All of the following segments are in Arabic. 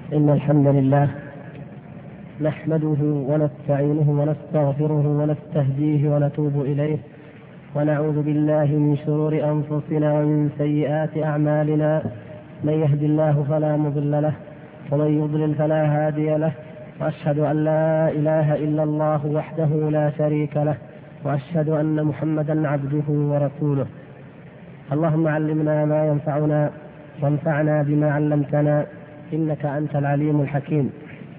إن الحمد لله نحمده ونستعينه ونستغفره ونستهديه ونتوب إليه، ونعوذ بالله من شرور أنفسنا ومن سيئات أعمالنا. من يهد الله فلا مضل له ومن يضلل فلا هادي له، وأشهد أن لا إله إلا الله وحده لا شريك له، وأشهد أن محمدا عبده ورسوله. اللهم علمنا ما ينفعنا وانفعنا بما علمتنا، إنك أنت العليم الحكيم.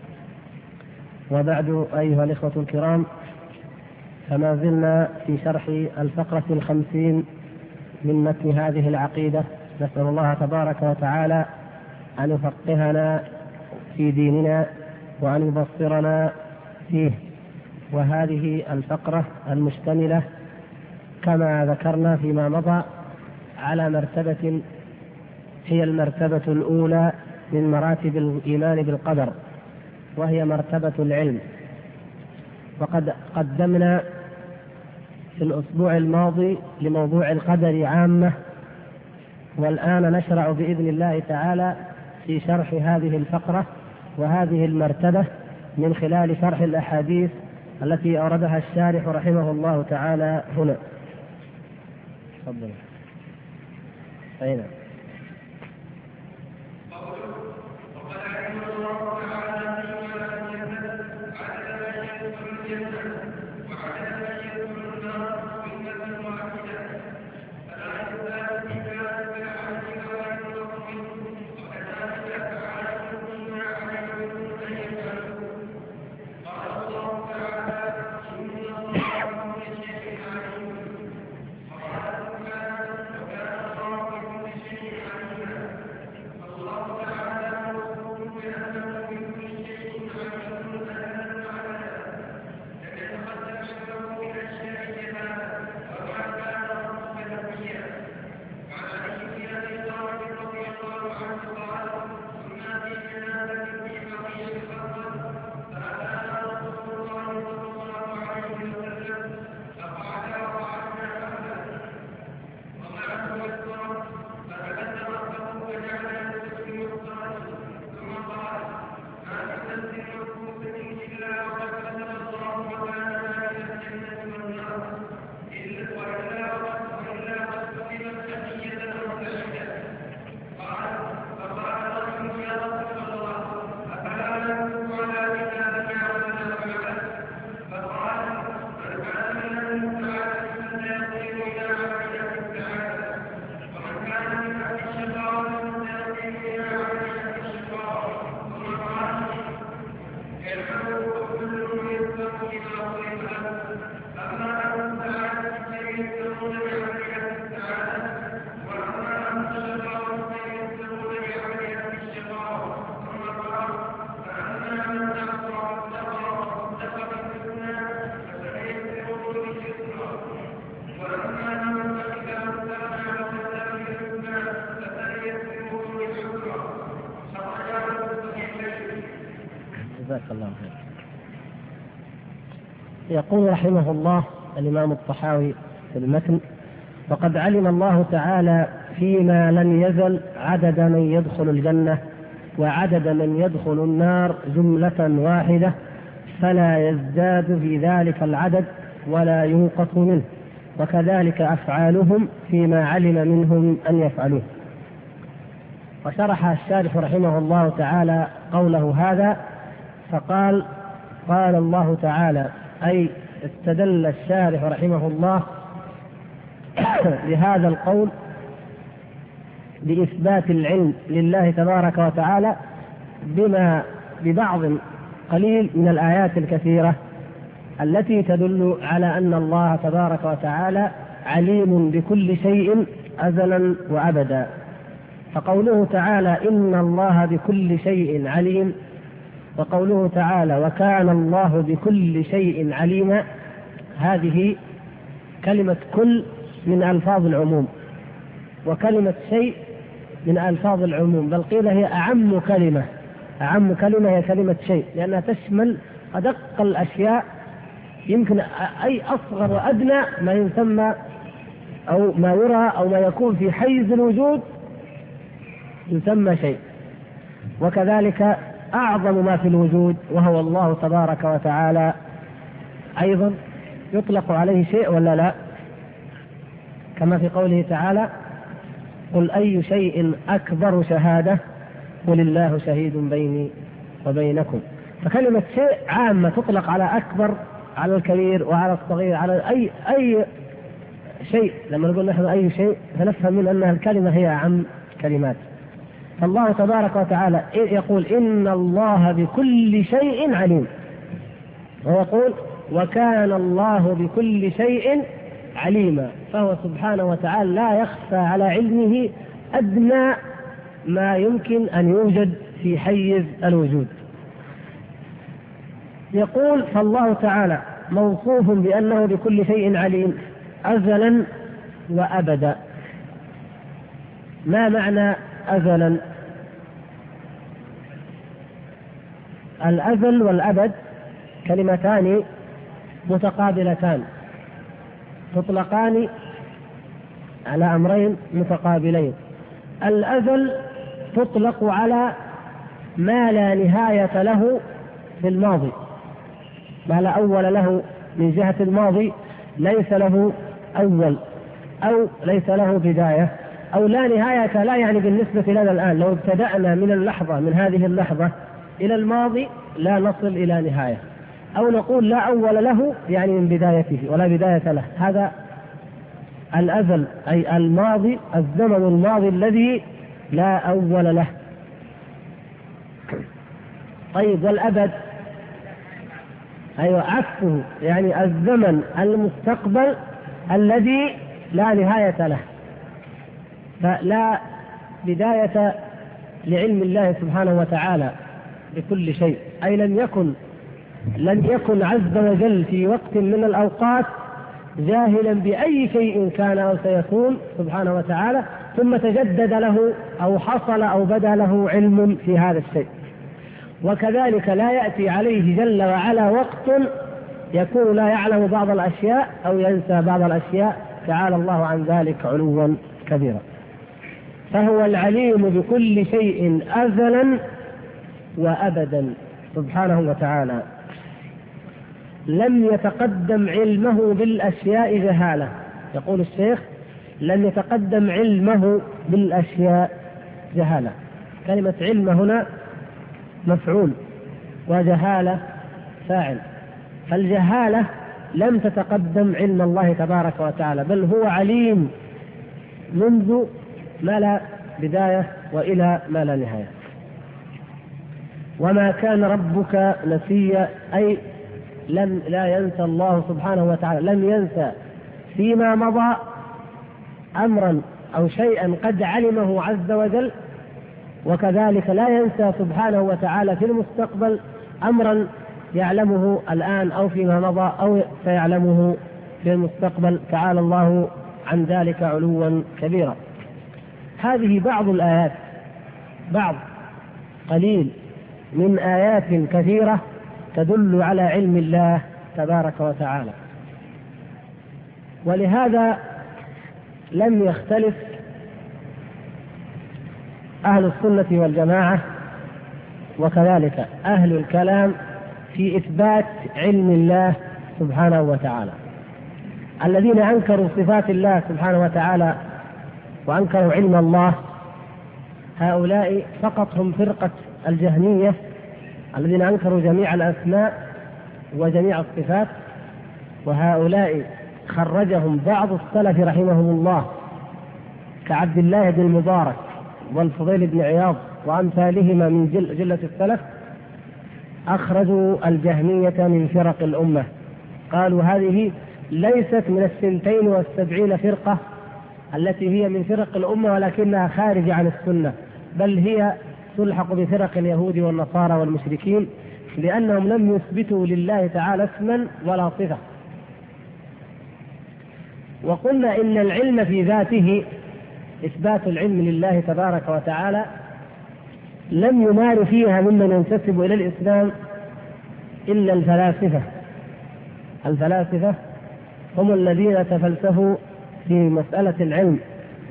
وبعد، أيها الإخوة الكرام، فما زلنا في شرح الفقرة 50 من متن هذه العقيدة. نسأل الله تبارك وتعالى أن يفقهنا في ديننا وأن يبصرنا فيه. وهذه الفقرة المشتملة كما ذكرنا فيما مضى على مرتبة هي المرتبة الأولى من مراتب الإيمان بالقدر، وهي مرتبة العلم. وقد قدمنا في الأسبوع الماضي لموضوع القدر عامة، والآن نشرع بإذن الله تعالى في شرح هذه الفقرة وهذه المرتبة من خلال شرح الأحاديث التي أوردها الشارح رحمه الله تعالى هنا. تفضل. أين؟ يقول رحمه الله الإمام الطحاوي في المتن: وقد علم الله تعالى فيما لم يزل عدد من يدخل الجنة وعدد من يدخل النار جملة واحدة، فلا يزداد في ذلك العدد ولا ينقص منه، وكذلك أفعالهم فيما علم منهم أن يفعلوه. وشرح الشارح رحمه الله تعالى قوله هذا فقال: قال الله تعالى، أي استدل الشارح رحمه الله لهذا القول بإثبات العلم لله تبارك وتعالى ببعض قليل من الآيات الكثيرة التي تدل على أن الله تبارك وتعالى عليم بكل شيء أزلا وأبدا. فقوله تعالى: إن الله بكل شيء عليم، وقوله تعالى: وكان الله بكل شيء عليما، هذه كلمة كل من ألفاظ العموم، وكلمة شيء من ألفاظ العموم، بل قيل هي أعم كلمة هي كلمة شيء، لأنها تشمل أدق الأشياء، يمكن أي أصغر وأدنى ما يسمى أو ما يرى أو ما يكون في حيز الوجود يسمى شيء. وكذلك أعظم ما في الوجود وهو الله تبارك وتعالى أيضا يطلق عليه شيء ولا لا؟ كما في قوله تعالى: قل أي شيء أكبر شهادة قل الله شهيد بيني وبينكم. فكلمة شيء عامة تطلق على أكبر، على الكبير، وعلى الصغير، على أي شيء. لما نقول نحن أي شيء فنفهم من أن الكلمة هي أعم كلمات. فالله تبارك وتعالى يقول: إن الله بكل شيء عليم، ويقول: وكان الله بكل شيء عليما. فهو سبحانه وتعالى لا يخفى على علمه أدنى ما يمكن أن يوجد في حيز الوجود. يقول: فالله تعالى موصوف بأنه بكل شيء عليم أزلا وأبدا. ما معنى أزلا؟ الأزل والأبد كلمتان متقابلتان، تطلقان على أمرين متقابلين. الأزل تطلق على ما لا نهاية له في الماضي، ما لا أول له من جهة الماضي، ليس له أول أو ليس له بداية أو لا نهاية. لا يعني بالنسبة لنا الآن لو ابتدأنا من اللحظة، من هذه اللحظة إلى الماضي لا نصل إلى نهاية، أو نقول لا أول له يعني من بدايته ولا بداية له. هذا الأزل، أي الماضي، الزمن الماضي الذي لا أول له. طيب، والأبد أيوة عكسه، يعني الزمن المستقبل الذي لا نهاية له. فلا بداية لعلم الله سبحانه وتعالى بكل شيء، أي لم يكن عز وجل في وقت من الأوقات جاهلا بأي شيء كان أو سيكون سبحانه وتعالى، ثم تجدد له أو حصل أو بدا له علم في هذا الشيء. وكذلك لا يأتي عليه جل وعلا وقت يكون لا يعلم بعض الأشياء أو ينسى بعض الأشياء، تعالى الله عن ذلك علوا كبيرا. فهو العليم بكل شيء أزلا وأبدا سبحانه وتعالى. لم يتقدم علمه بالأشياء جهالة. يقول الشيخ: لم يتقدم علمه بالأشياء جهالة. كلمة علم هنا مفعول وجهالة فاعل، فالجهالة لم تتقدم علم الله تبارك وتعالى، بل هو عليم منذ ما لا بداية وإلى ما لا نهاية. وما كان ربك نسيا، أي لا ينسى الله سبحانه وتعالى، لم ينسى فيما مضى أمرا أو شيئا قد علمه عز وجل، وكذلك لا ينسى سبحانه وتعالى في المستقبل أمرا يعلمه الآن أو فيما مضى أو سيعلمه في المستقبل، تعالى الله عن ذلك علوا كبيرا. هذه بعض الآيات، بعض قليل من آيات كثيرة تدل على علم الله تبارك وتعالى. ولهذا لم يختلف أهل السنة والجماعة وكذلك أهل الكلام في إثبات علم الله سبحانه وتعالى. الذين أنكروا صفات الله سبحانه وتعالى وأنكروا علم الله، هؤلاء فقط هم فرقة الجهمية الذين أنكروا جميع الأسماء وجميع الصفات، وهؤلاء خرجهم بعض السلف رحمهم الله كعبد الله بن المبارك والفضيل بن عياض وأمثالهما من جلة السلف، أخرجوا الجهمية من فرق الأمة. قالوا هذه ليست من 72 فرقة التي هي من فرق الأمة، ولكنها خارجة عن السنة، بل هي تلحق بفرق اليهود والنصارى والمشركين، لأنهم لم يثبتوا لله تعالى اسما ولا صفة. وقلنا إن العلم في ذاته، إثبات العلم لله تبارك وتعالى، لم يمار فيها ممن ينتسب إلى الإسلام إلا الفلاسفة. الفلاسفة هم الذين تفلسفوا في مسألة العلم،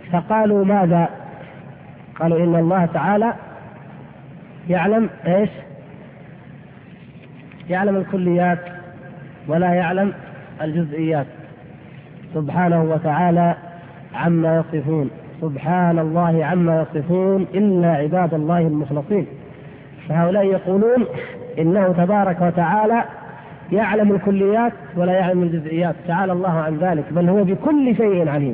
فقالوا ماذا؟ قالوا إن الله تعالى يعلم إيش؟ يعلم الكليات ولا يعلم الجزئيات سبحانه وتعالى عما يصفون. سبحان الله عما يصفون إلا عباد الله المخلصين. فهؤلاء يقولون إنه تبارك وتعالى يعلم الكليات ولا يعلم الجزئيات، تعالى الله عن ذلك، بل هو بكل شيء عليم.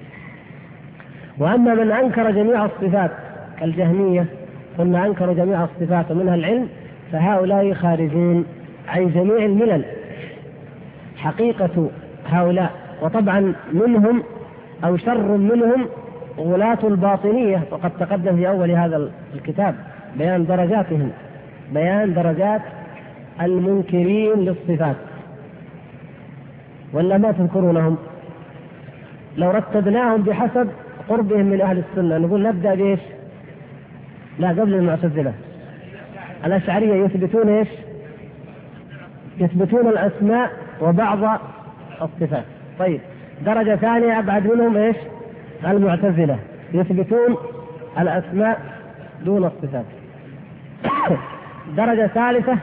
وأما من أنكر جميع الصفات كالجهمية، ثم أنكر جميع الصفات ومنها العلم، فهؤلاء خارجون عن جميع الملل. حقيقة هؤلاء، وطبعا منهم أو شر منهم غلاة الباطنية، وقد تقدم في أول هذا الكتاب بيان درجاتهم، بيان درجات المنكرين للصفات. ولا ما تذكرونهم؟ لو رتبناهم بحسب قربهم من أهل السنة نقول نبدأ بإيش؟ لا، قبل المعتزلة الأشعرية يثبتون إيش؟ يثبتون الأسماء وبعض الصفات. طيب، درجة ثانية أبعد منهم إيش؟ المعتزلة يثبتون الأسماء دون الصفات. درجة ثالثة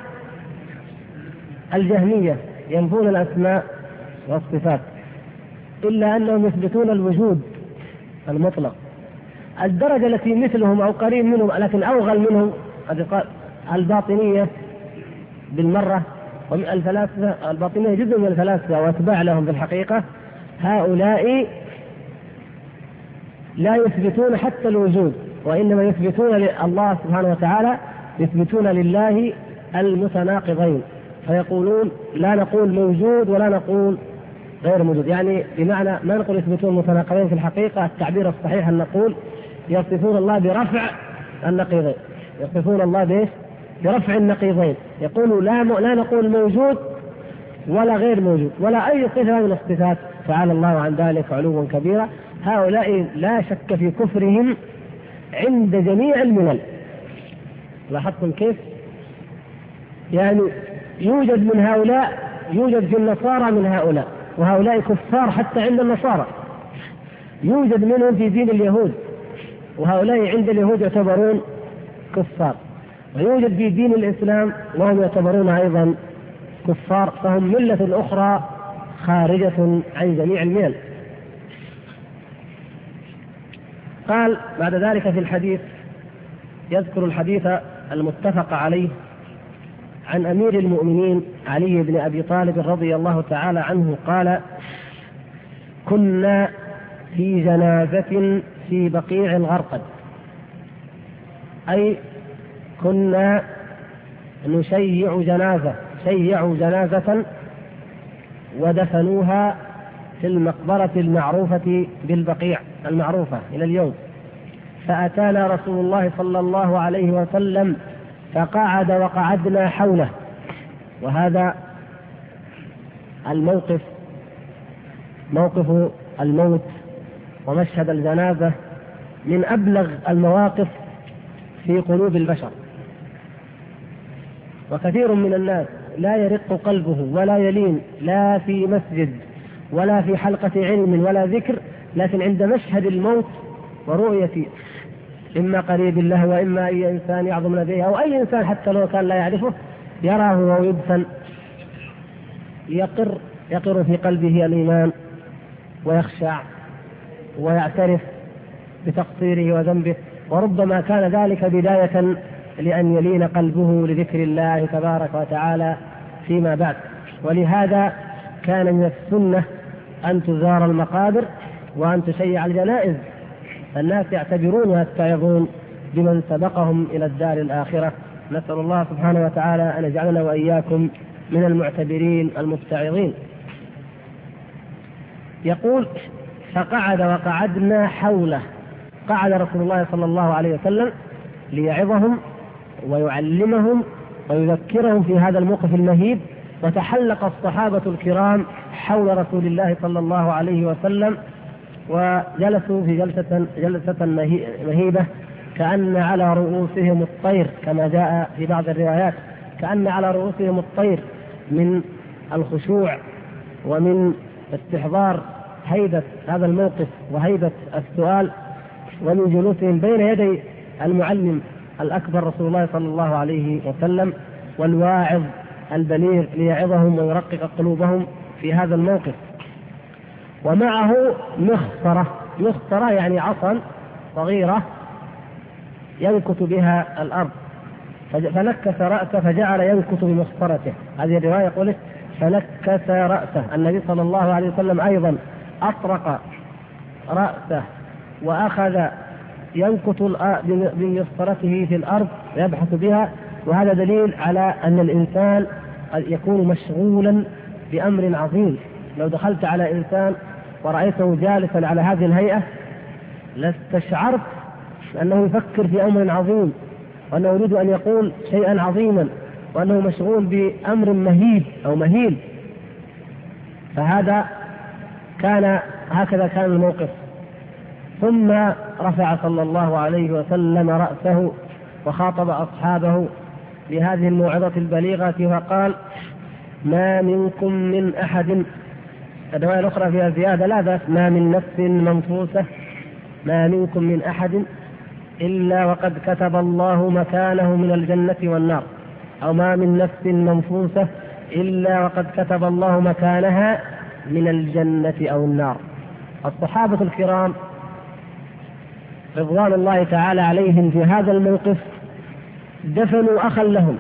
الجهمية ينفون الأسماء والصفات، إلا أنهم يثبتون الوجود المطلق. الدرجة التي مثلهم أو قريب منهم لكن أوغل منهم الباطنية بالمرة، ومن الفلاسفة الباطنية جزء من الفلاسفة واتباع لهم بالحقيقة، هؤلاء لا يثبتون حتى الوجود، وإنما يثبتون لله سبحانه وتعالى، يثبتون لله المتناقضين، فيقولون لا نقول موجود ولا نقول غير موجود. يعني بمعنى ما نقول يثبتون متناقضين، في الحقيقة التعبير الصحيح أن نقول يصفون الله برفع النقيضين، يصفون الله بإيش؟ برفع النقيضين. يقولوا لا نقول موجود ولا غير موجود ولا أي صفة من الصفات، تعالى الله عن ذلك علوا كبيرا. هؤلاء لا شك في كفرهم عند جميع الملل. لاحظتم كيف؟ يعني يوجد من هؤلاء، يوجد في النصارى من هؤلاء، وهؤلاء كفار حتى عند النصارى. يوجد منهم في دين اليهود، وهؤلاء عند اليهود يعتبرون كفار. ويوجد في دين الإسلام وهم يعتبرون أيضا كفار، فهم ملة أخرى خارجة عن جميع الملل. قال بعد ذلك في الحديث، يذكر الحديث المتفق عليه عن أمير المؤمنين علي بن أبي طالب رضي الله تعالى عنه قال: كنا في جنازة في بقيع الغرقد، أي كنا نشيع جنازة، شيعوا جنازة ودفنوها في المقبرة المعروفة بالبقيع المعروفة إلى اليوم. فأتانا رسول الله صلى الله عليه وسلم فقعد وقعدنا حوله. وهذا الموقف، موقف الموت ومشهد الجنازة، من أبلغ المواقف في قلوب البشر. وكثير من الناس لا يرق قلبه ولا يلين لا في مسجد ولا في حلقة علم ولا ذكر، لكن عند مشهد الموت ورؤية إما قريب له وإما أي إنسان يعظم لديه أو أي إنسان حتى لو كان لا يعرفه يراه وهو يدفن، يقر في قلبه الإيمان ويخشع ويعترف بتقصيره وذنبه، وربما كان ذلك بداية لأن يلين قلبه لذكر الله تبارك وتعالى فيما بعد. ولهذا كان من السنة أن تزار المقابر وأن تشيع الجنائز، الناس يعتبرون ويتعظون بمن سبقهم إلى الدار الآخرة. نسأل الله سبحانه وتعالى أن يجعلنا وإياكم من المعتبرين المتعظين. يقول: فقعد وقعدنا حوله. قعد رسول الله صلى الله عليه وسلم ليعظهم ويعلمهم ويذكرهم في هذا الموقف المهيب، وتحلق الصحابة الكرام حول رسول الله صلى الله عليه وسلم وجلسوا في جلسة مهيبة، كأن على رؤوسهم الطير، كما جاء في بعض الروايات، كأن على رؤوسهم الطير من الخشوع ومن استحضار هيبة هذا الموقف وهيبة السؤال، ومن جلوسهم بين يدي المعلم الأكبر رسول الله صلى الله عليه وسلم والواعظ البليغ ليعظهم ويرقق قلوبهم في هذا الموقف. ومعه مخصرة يعني عصا صغيرة ينكت بها الأرض، فنكس رأسه فجعل ينكت بمخصرته. هذه الرواية قلت فنكس رأسه. النبي صلى الله عليه وسلم أيضا أطرق رأسه وأخذ ينكت بمخصرته في الأرض يبحث بها. وهذا دليل على أن الإنسان يكون مشغولا بأمر عظيم. لو دخلت على إنسان ورأيته جالسا على هذه الهيئة لاستشعرت أنه يفكر في أمر عظيم، وأنه يريد أن يقول شيئا عظيما، وأنه مشغول بأمر مهيب أو مهيل. هكذا كان الموقف. ثم رفع صلى الله عليه وسلم رأسه وخاطب أصحابه بهذه الموعظة البليغة فقال: ما منكم من أحد. الرواية الأخرى فيها زيادة لا بأس: ما من نفس منفوسة، ما منكم من أحد إلا وقد كتب الله مكانه من الجنة والنار، أو ما من نفس منفوسة إلا وقد كتب الله مكانها من الجنة أو النار. الصحابة الكرام رضوان الله تعالى عليهم في هذا الموقف دفنوا أخا لهم.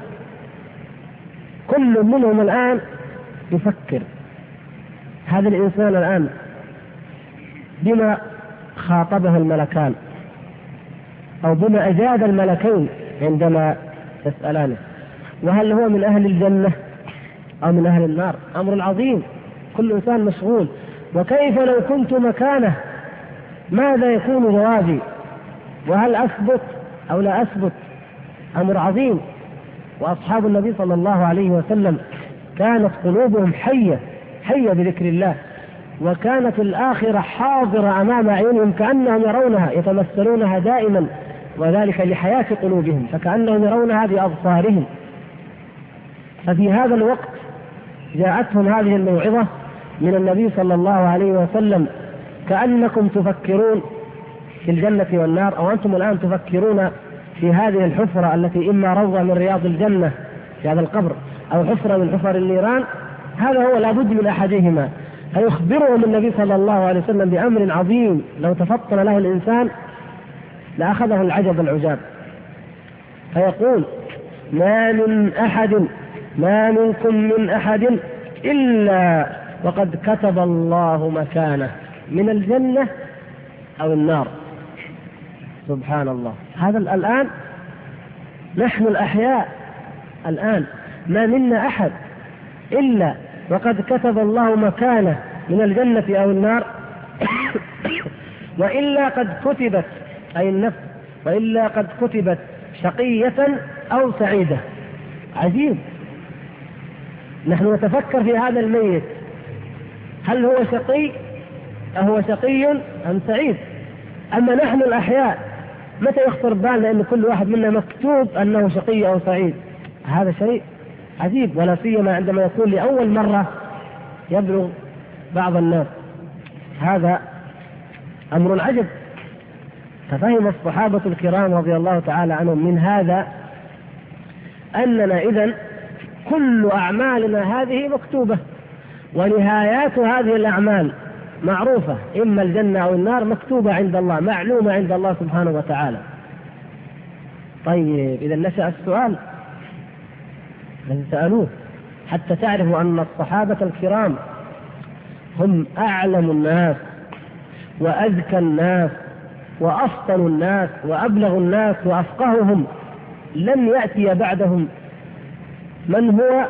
كل منهم الآن يفكر هذا الإنسان الآن بما خاطبه الملكان، أو بما أجاد الملكين عندما يسألانه، وهل هو من أهل الجنة أو من أهل النار؟ أمر عظيم، كل إنسان مشغول. وكيف لو كنت مكانه ماذا يكون جوابي؟ وهل أثبت أو لا أثبت؟ أمر عظيم. وأصحاب النبي صلى الله عليه وسلم كانت قلوبهم حية بذكر الله، وكانت الآخرة حاضرة أمام عيونهم كأنهم يرونها، يتمثلونها دائما، وذلك لحياة قلوبهم، فكأنهم يرونها بأبصارهم. ففي هذا الوقت جاءتهم هذه الموعظة من النبي صلى الله عليه وسلم: كأنكم تفكرون في الجنة والنار، أو أنتم الآن تفكرون في هذه الحفرة التي إما روضة من رياض الجنة في هذا القبر، أو حفرة من حفر النيران. هذا هو لابد من أحدهما. فيخبرهم النبي صلى الله عليه وسلم بأمر عظيم لو تفطن له الإنسان لأخذه العجب العجاب. فيقول: ما منكم من أحد إلا وقد كتب الله مكانه من الجنة أو النار. سبحان الله. هذا الآن نحن الأحياء الآن ما منا أحد إلا وقد كتب الله مكانه من الجنة أو النار وإلا قد كتبت، أي النفس، وإلا قد كتبت شقية أو سعيدة. عجيب. نحن نتفكر في هذا الميت، هل هو شقي أهو شقي أم سعيد؟ أما نحن الأحياء متى يخطر بالنا أن كل واحد منا مكتوب أنه شقي أو سعيد؟ هذا شيء عجيب، ولا سيما عندما يكون لأول مرة يبلغ بعض الناس. هذا أمر عجب. ففهم الصحابة الكرام رضي الله تعالى عنهم من هذا أننا إذن كل أعمالنا هذه مكتوبة، ونهايات هذه الأعمال معروفة، إما الجنة أو النار، مكتوبة عند الله، معلومة عند الله سبحانه وتعالى. طيب إذا نشأ السؤال الذي سألوه حتى تعرفوا أن الصحابة الكرام هم أعلم الناس وأذكى الناس وأفضل الناس وأبلغ الناس وأفقههم. لم يأتي بعدهم من هو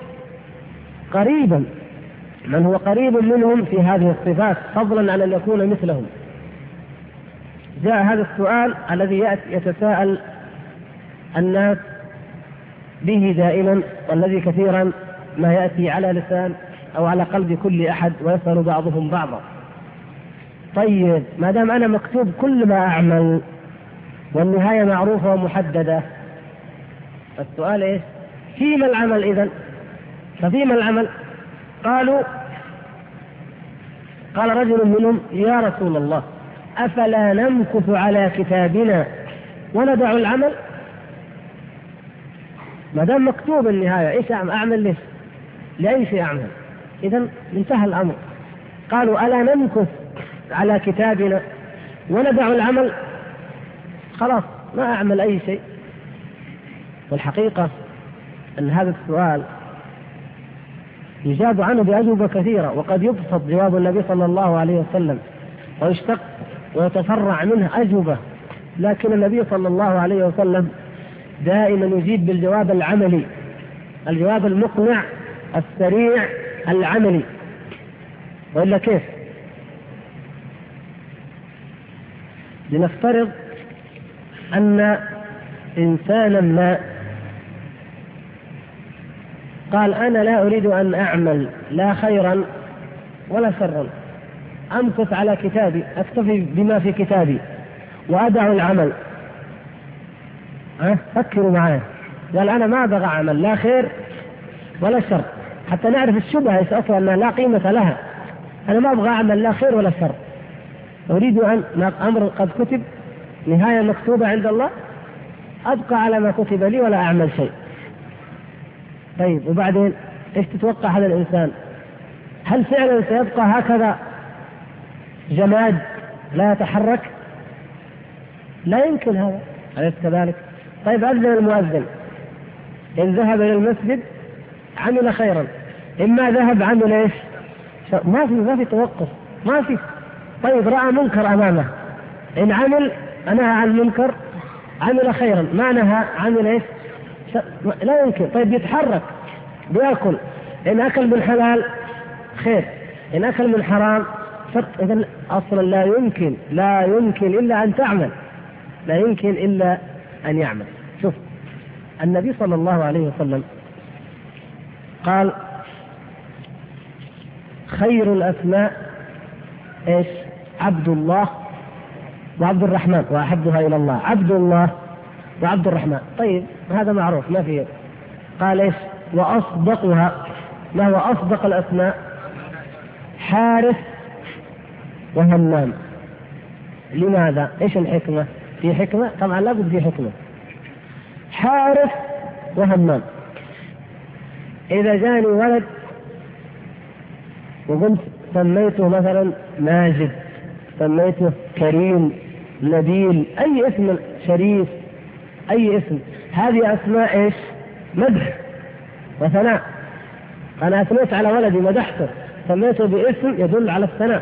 قريب منهم في هذه الصفات، فضلا عن أن يكون مثلهم. جاء هذا السؤال الذي يتساءل الناس به دائما، والذي كثيرا ما يأتي على لسان أو على قلب كل أحد، ويسأل بعضهم بعضا: طيب ما دام أنا مكتوب كل ما أعمل والنهاية معروفة ومحددة، السؤال إيش؟ فيما العمل إذن؟ ففيما العمل؟ قال رجل منهم: يا رسول الله، أفلا نمكث على كتابنا وندع العمل؟ ما دام مكتوب النهاية ايش أعمل ليش؟ لأي شيء أعمل؟ إذا انتهى الأمر. قالوا ألا نمكث على كتابنا وندع العمل؟ خلاص ما أعمل أي شيء. والحقيقة أن هذا السؤال يجاب عنه بأجوبة كثيرة، وقد يبسط جواب النبي صلى الله عليه وسلم ويشتق ويتفرع منه أجوبة، لكن النبي صلى الله عليه وسلم دائما يجيب بالجواب العملي، الجواب المقنع السريع العملي. وإلا كيف؟ لنفترض أن إنسانا ما قال أنا لا أريد أن أعمل لا خيرا ولا شرا، أمكث على كتابي، أكتفي بما في كتابي وأدع العمل. فكروا معي. قال أنا ما أبغى أعمل لا خير ولا شر، حتى نعرف الشبهة أصلا أنها لا قيمة لها. أنا ما أبغى أعمل لا خير ولا شر، أريد أن أمر قد كتب، نهاية مكتوبة عند الله، أبقى على ما كتب لي ولا أعمل شيء. طيب وبعدين إيش تتوقع هذا الإنسان؟ هل فعلا سيبقى هكذا جماد لا يتحرك؟ لا يمكن هذا، أليس كذلك؟ طيب أذن المؤذن، إن ذهب إلى المسجد عمل خيرا، إما ذهب عمل إيش؟ ما في توقف، ما في. طيب رأى منكر أمامه، إن عمل نهى عن منكر عمل خيرا، ما نهى عمل إيش؟ لا يمكن. طيب يتحرك بيأكل، إن أكل من حلال خير، إن أكل من حرام شر. إذن أصلا لا يمكن إلا أن تعمل، لا يمكن إلا أن يعمل. شوف النبي صلى الله عليه وسلم قال خير الأسماء إيش؟ عبد الله وعبد الرحمن، وأحبها إلى الله عبد الله وعبد الرحمن. طيب هذا معروف ما فيه. قال إيش؟ وأصدقها، ما هو أصدق الأسماء؟ حارث وهمام. لماذا؟ إيش الحكمة؟ في حكمة طبعا، لا بد في حكمة. حارث وهمام، إذا جاني ولد وقلت سميته مثلا ماجد، سميته كريم، نبيل، أي اسم، شريف، أي اسم، هذه أسماء إيش؟ مدح وثناء. أنا أثنيت على ولدي، مدحته، سميته باسم يدل على الثناء.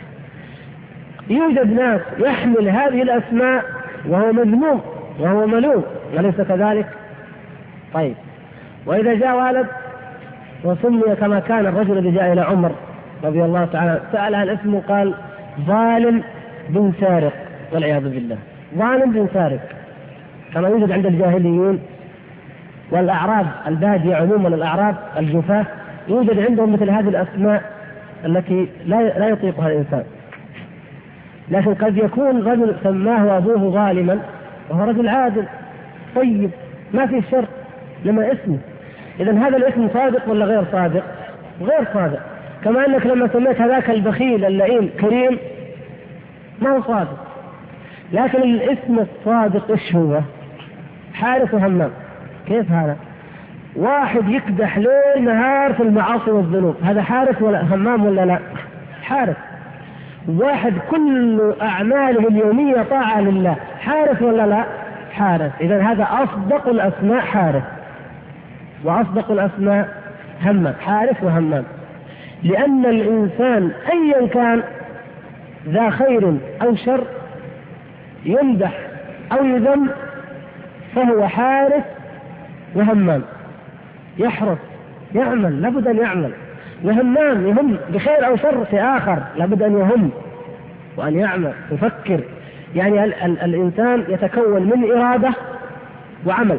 يوجد ناس يحمل هذه الأسماء وهو مذموم وهو ملوم، أليس كذلك؟ طيب وإذا جاء ولد وسمي كما كان الرجل الذي جاء إلى عمر رضي الله تعالى سأل عن اسمه، قال ظالم بن سارق، والعياذ بالله، ظالم بن سارق، كما يوجد عند الجاهليين والأعراب البادية عموما، الأعراب الجفاة يوجد عندهم مثل هذه الأسماء التي لا يطيقها الإنسان. لكن قد يكون رجل سماه أبوه ظالما وهو رجل عادل طيب ما في شر لما اسمه. إذن هذا الاسم صادق ولا غير صادق؟ غير صادق. كما أنك لما سميت هذاك البخيل اللئيم كريم ما هو صادق. لكن الاسم الصادق إيش هو؟ حارث وهمام. كيف هذا؟ واحد يكدح ليل نهار في المعاصي والذنوب، هذا حارث ولا همام ولا لا؟ حارث. واحد كل أعماله اليومية طاعة لله، حارث ولا لا؟ حارث. إذن هذا أصدق الأسماء حارث، وأصدق الأسماء همام، حارث وهمام. لأن الإنسان أيا كان ذا خير أو شر يمدح أو يذم فهو حارث وهمام، يحرص يعمل، لابد أن يعمل. وهمام يهم بخير أو شر في آخر، لابد أن يهم وأن يعمل يفكر. يعني الإنسان يتكون من إرادة وعمل.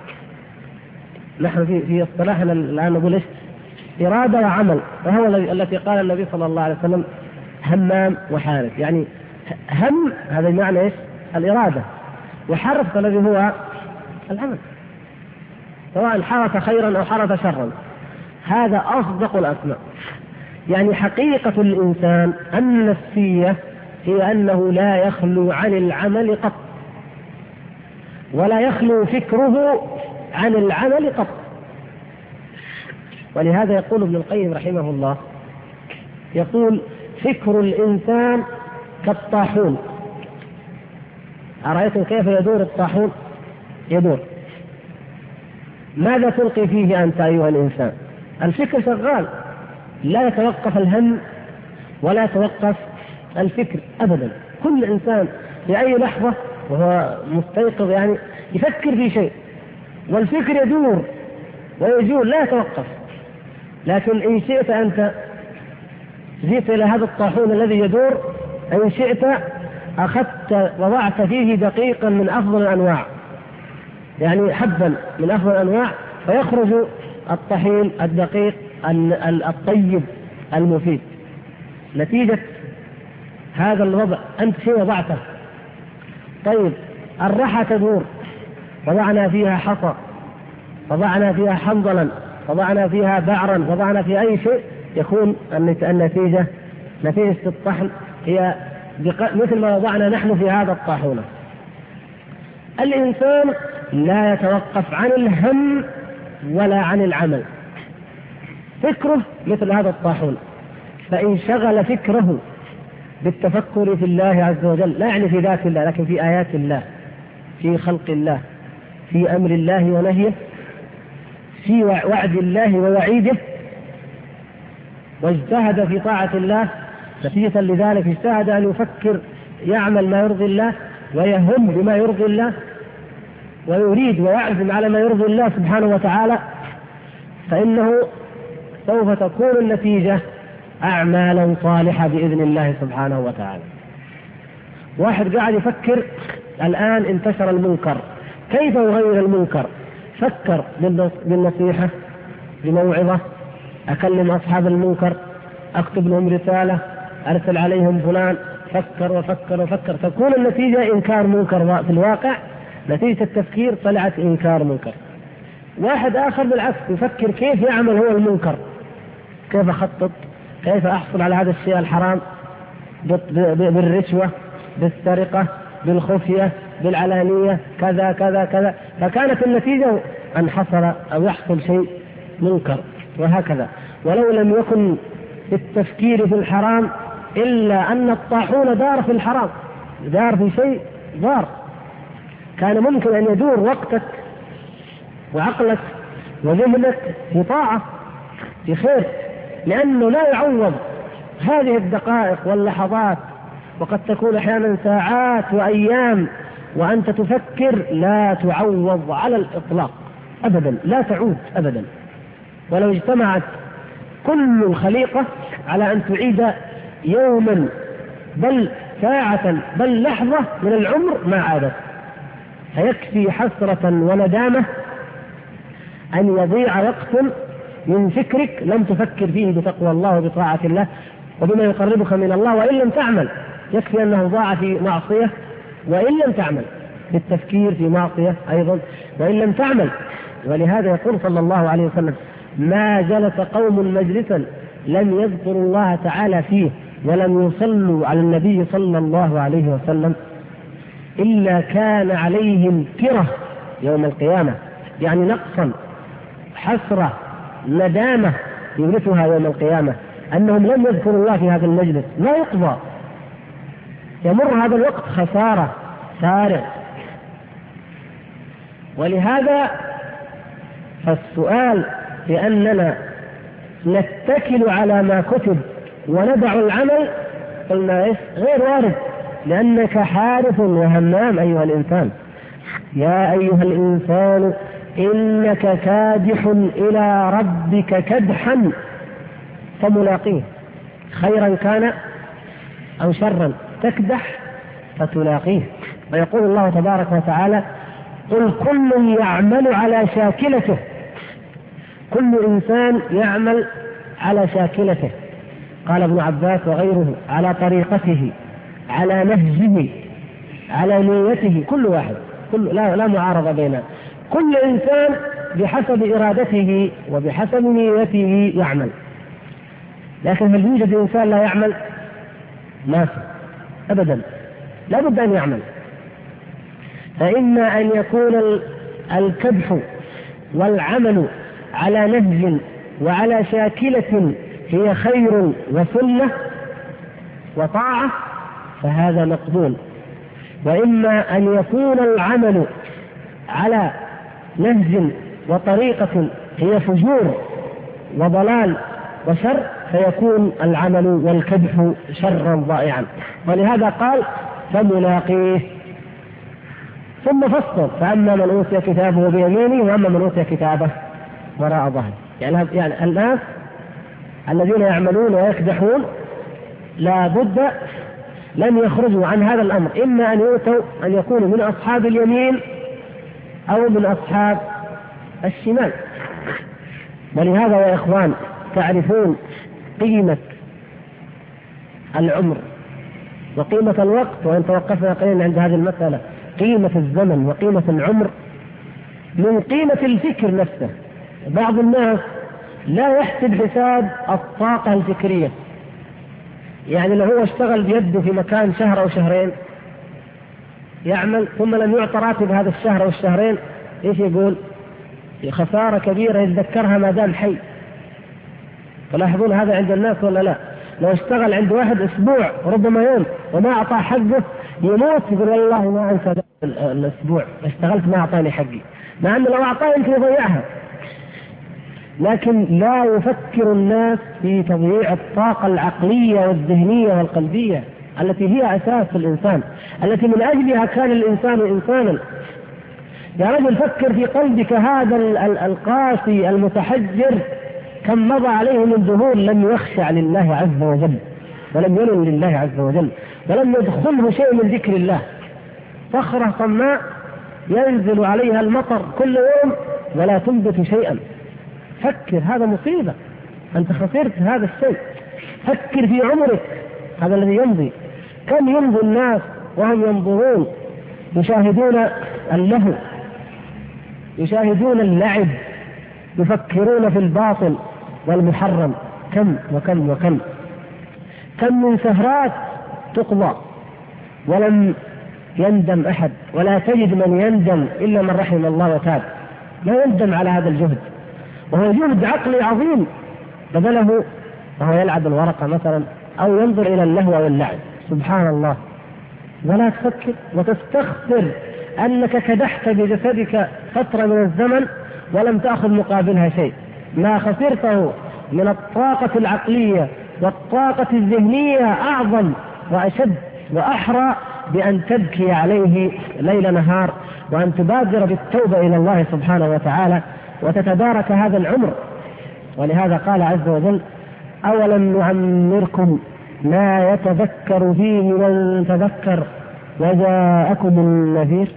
نحن في اصطلاحنا الآن نقول إيش؟ إرادة وعمل، وهو التي قال النبي صلى الله عليه وسلم همام وحارث. يعني هم هذا المعنى إيش؟ الإرادة، وحرث الذي هو العمل، سواء حرث خيرا أو حرث شرا. هذا أصدق الأسماء. يعني حقيقة الإنسان النفسية هي أنه لا يخلو عن العمل قط، ولا يخلو فكره عن العمل قط. ولهذا يقول ابن القيم رحمه الله، يقول: فكر الإنسان كالطاحون. أرأيتم كيف يدور الطاحون؟ يدور. ماذا تلقي فيه أنت أيها الإنسان؟ الفكر شغال، لا يتوقف الهم ولا يتوقف الفكر أبدا. كل إنسان في أي لحظة وهو مستيقظ يعني يفكر في شيء، والفكر يدور ويجول لا يتوقف. لكن إن شئت أنت جئت إلى هذا الطاحون الذي يدور، إن شئت أخذت وضعت فيه دقيقا من أفضل الأنواع، يعني حبا من أفضل الأنواع، فيخرج الطحين الدقيق الطيب المفيد نتيجة هذا الوضع. أنت شيء وضعته. طيب الرحى تدور، وضعنا فيها حصى، وضعنا فيها حنظلا، وضعنا فيها بعرا، وضعنا فيها أي شيء، يكون النتيجة نتيجة الطحن هي مثل ما وضعنا نحن في هذا الطاحونة. الإنسان لا يتوقف عن الهم ولا عن العمل. فكره مثل هذا الطاحون، فإن شغل فكره بالتفكر في الله عز وجل، لا يعني في ذات الله لكن في آيات الله، في خلق الله، في أمر الله ونهيه، في وعد الله ووعيده، واجتهد في طاعة الله، نتيجة لذلك اجتهد أن يفكر يعمل ما يرضي الله ويهم بما يرضي الله ويريد ويعزم على ما يرضي الله سبحانه وتعالى، فإنه سوف تكون النتيجة أعمالا صالحة بإذن الله سبحانه وتعالى. واحد قاعد يفكر الآن انتشر المنكر، كيف يغير المنكر؟ فكر بالنصيحة، بموعظة، أكلم أصحاب المنكر، أكتب لهم رسالة، أرسل عليهم فلان، فكر وفكر وفكر، تكون النتيجة إنكار منكر. في الواقع نتيجة التفكير طلعت إنكار منكر. واحد آخر بالعكس يفكر كيف يعمل هو المنكر، كيف أخطط، كيف أحصل على هذا الشيء الحرام، بالرشوة، بالسرقة، بالخفية، بالعلانية، كذا كذا كذا، فكانت النتيجة أن حصل أو يحصل شيء منكر، وهكذا. ولو لم يكن في التفكير في الحرام إلا أن الطاحون دار في الحرام، دار في شيء ضار، كان ممكن أن يدور وقتك وعقلك وذهنك في طاعة، في خير، لأنه لا يعوض هذه الدقائق واللحظات، وقد تكون أحيانا ساعات وأيام وأنت تفكر، لا تعوض على الإطلاق أبدا، لا تعود أبدا. ولو اجتمعت كل الخليقة على أن تعيد يوما بل ساعة بل لحظة من العمر ما عادت، فيكفي حسرة وندامة أن يضيع وقت من فكرك لم تفكر فيه بتقوى الله وبطاعة الله وبما يقربك من الله، وإن لم تعمل يكفي أنه ضاع في معصية، وإن لم تعمل في التفكير في معصية أيضا، وإن لم تعمل. ولهذا يقول صلى الله عليه وسلم: ما جلس قوم مجلسا لم يذكروا الله تعالى فيه ولم يصلوا على النبي صلى الله عليه وسلم إلا كان عليهم كرة يوم القيامة، يعني نقصا، حسرة، ندامة يورثها يوم القيامة أنهم لم يذكروا الله في هذا المجلس، لا يقضى، يمر هذا الوقت خسارة فارغ. ولهذا فالسؤال بأننا نتكل على ما كتب وندع العمل قلنا غير وارد، لأنك حارث وهمام أيها الإنسان. يا أيها الإنسان إنك كادح إلى ربك كدحا فملاقيه، خيرا كان أو شرا تكدح فتلاقيه. ويقول الله تبارك وتعالى: قل كل يعمل على شاكلته، كل إنسان يعمل على شاكلته، قال ابن عباس وغيره على طريقته، على نهجه، على نيته، كل واحد، لا معارضة بينها، كل إنسان بحسب إرادته وبحسب نيته يعمل. لكن هل يوجد إنسان لا يعمل؟ ما في أبدا، لا بد أن يعمل. فإما أن يكون الكدح والعمل على نهج وعلى شاكلة هي خير وسنة وطاعة فهذا مقبول. وإما أن يكون العمل على نهج وطريقة هي فجور وضلال وشر فيكون العمل والكدح شرا ضائعا. ولهذا قال فملاقيه، ثم فصل فأما من أوتي كتابه بيمينه وأما من أوتي كتابه وراء ظهره. يعني الناس الذين يعملون ويكدحون لا بد لن يخرجوا عن هذا الأمر، إما أن يكونوا من أصحاب اليمين أو من أصحاب الشمال. ولهذا يا إخوان تعرفون قيمة العمر وقيمة الوقت، وإن توقفنا قليلا عند هذه المسألة قيمة الزمن وقيمة العمر من قيمة الفكر نفسه. بعض الناس لا يحسب حساب الطاقة الفكرية، يعني لو هو اشتغل بيده في مكان شهر أو شهرين يعمل ثم لم يعطى راتب هذا الشهر أو الشهرين، إيش يقول؟ خسارة كبيرة يتذكرها ما دام حي. تلاحظون هذا عند الناس ولا لا؟ لو اشتغل عند واحد أسبوع ربما يوم وما أعطى حقه يموت يقول والله ما أنسى الأسبوع اشتغلت ما أعطاني حقي، مع أنه لو أعطاه يمكن يضيعها. لكن لا يفكر الناس في تضييع الطاقة العقلية والذهنية والقلبية التي هي أساس الإنسان، التي من أجلها كان الإنسان إنسانا. يا رجل فكر في قلبك هذا القاسي المتحجر كم مضى عليه من دهور لم يخشع لله عز وجل ولم يلن لله عز وجل ولم يدخله شيء من ذكر الله. صخرة صماء ينزل عليها المطر كل يوم ولا تنبت شيئا. فكر، هذا مصيبة، أنت خسرت هذا الشيء. فكر في عمرك هذا الذي يمضي. كم يمضي الناس وهم ينظرون يشاهدون اللهو يشاهدون اللعب يفكرون في الباطل والمحرم. كم وكم وكم كم من سهرات تقضى ولم يندم أحد، ولا تجد من يندم إلا من رحم الله وتاب. لا يندم على هذا الجهد، وهو جهد عقلي عظيم بذله وهو يلعب الورقة مثلا أو ينظر إلى اللهو واللعب. سبحان الله. ولا تفكر وتستخسر أنك كدحت بجسدك فترة من الزمن ولم تأخذ مقابلها شيء. ما خسرته من الطاقة العقلية والطاقة الذهنية أعظم وأشد وأحرى بأن تبكي عليه ليل نهار، وأن تبادر بالتوبة إلى الله سبحانه وتعالى وتتدارك هذا العمر. ولهذا قال عز وجل أولم نعمركم ما يتذكر فيه من تذكر وجاءكم النذير.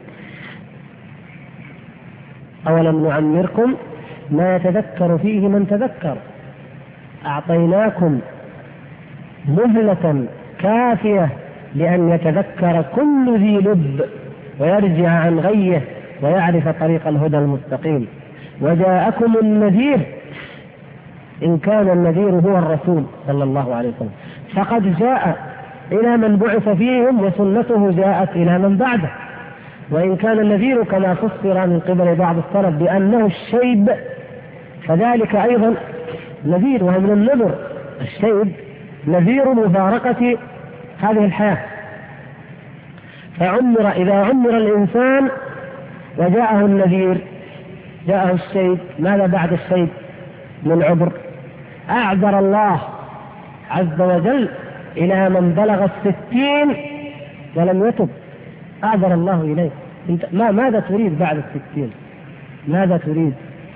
أولم نعمركم ما يتذكر فيه من تذكر، أعطيناكم مهلة كافية لأن يتذكر كل ذي لب ويرجع عن غيه ويعرف طريق الهدى المستقيم. وجاءكم النذير، إن كان النذير هو الرسول صلى الله عليه وسلم فقد جاء إلى من بعث فيهم وسنته جاءت إلى من بعده. وإن كان النذير كما فسر من قبل بعض السلف بأنه الشيب فذلك أيضا نذير، وهو من النذر. الشيب نذير مفارقة هذه الحياة. فعمر إذا عمر الإنسان وجاءه النذير جاءه الشيب، ماذا بعد الشيب من عبر؟ أعذر الله عز وجل إلى من بلغ 60 ولم يتب، أعذر الله إليه. ماذا تريد بعد 60؟ ماذا تريد؟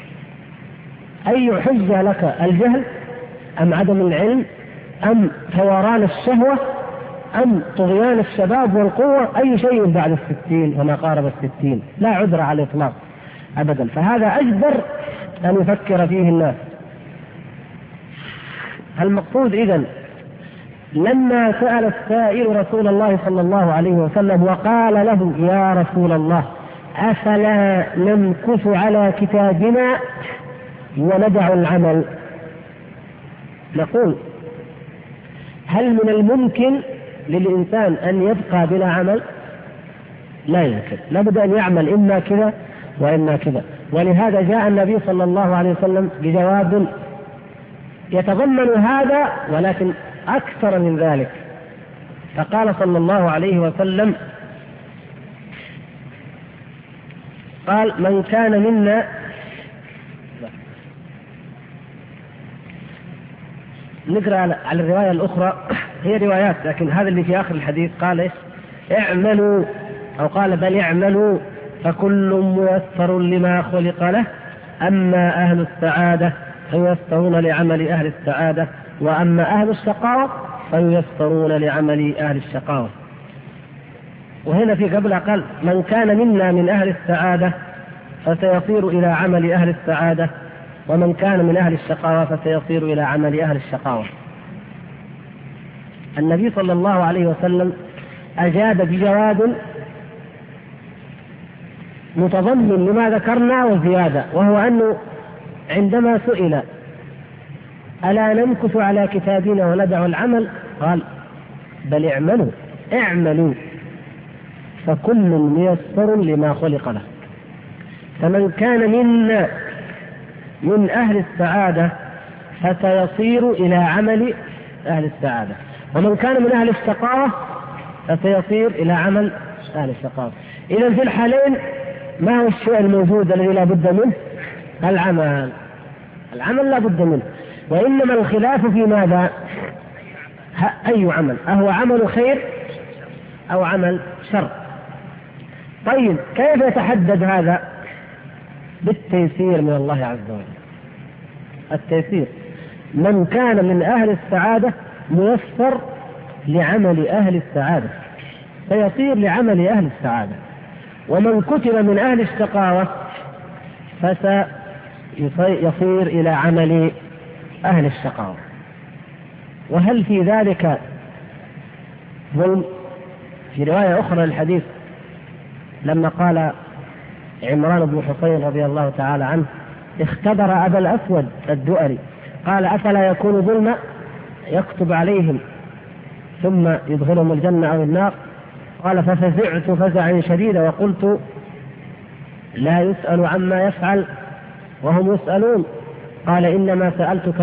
أي حجة لك؟ الجهل أم عدم العلم أم ثوران الشهوة أم طغيان الشباب والقوة؟ أي شيء بعد 60 وما قارب 60 لا عذر على الإطلاق أبدا. فهذا أجدر أن يفكر فيه الناس. المقصود إذن لما سأل السائل رسول الله صلى الله عليه وسلم وقال له يا رسول الله أفلا نمكث على كتابنا وندع العمل؟ نقول هل من الممكن للإنسان أن يبقى بلا عمل؟ لا يمكن، لابد أن يعمل إما كذا وإما كذا. ولهذا جاء النبي صلى الله عليه وسلم بجواب يتضمن هذا ولكن أكثر من ذلك، فقال صلى الله عليه وسلم قال من كان منا، نقرأ على الرواية الأخرى، هي روايات لكن هذا اللي في آخر الحديث قال إيش؟ اعملوا، أو قال بل اعملوا فكل ميسر لما خلق له، أما أهل السعادة فييسرون لعمل أهل السعادة، وأما أهل الشقاوة فييسرون لعمل أهل الشقاوة. وهنا في قبل قال من كان منا من أهل السعادة فسيصير إلى عمل أهل السعادة، ومن كان من أهل الشقاوة فسيصير إلى عمل أهل الشقاوة. النبي صلى الله عليه وسلم أجاب بجواب متضمن لما ذكرنا وزيادة، وهو أنه عندما سئل ألا نمكث على كتابنا وندع العمل قال بل اعملوا فكل ميسر لما خلق له. فمن كان منا من أهل السعادة فسيصير إلى عمل أهل السعادة، ومن كان من أهل الشقاوة فسيصير إلى عمل أهل الشقاوة. إذن في الحالين ما هو الشيء الموجود الذي لا بد منه؟ العمل لا بد منه، وإنما الخلاف في ماذا؟ أي عمل؟ أهو عمل خير أو عمل شر؟ طيب كيف يتحدد هذا؟ بالتيسير من الله عز وجل. التيسير، من كان من أهل السعادة ميسر لعمل أهل السعادة فيصير لعمل أهل السعادة، ومن كتب من أهل الشقاوة فسيصير إلى عمل أهل الشقاوة. وهل في ذلك ظلم؟ في رواية أخرى للحديث لما قال عمران بن حسين رضي الله تعالى عنه اختبر أبا الأسود الدؤلي قال أفلا يكون ظلما يكتب عليهم ثم يدخلهم الجنة أو النار؟ قال ففزعت فزعا شديدا وقلت لا يسأل عما يفعل وهم يسألون. قال إنما سألتك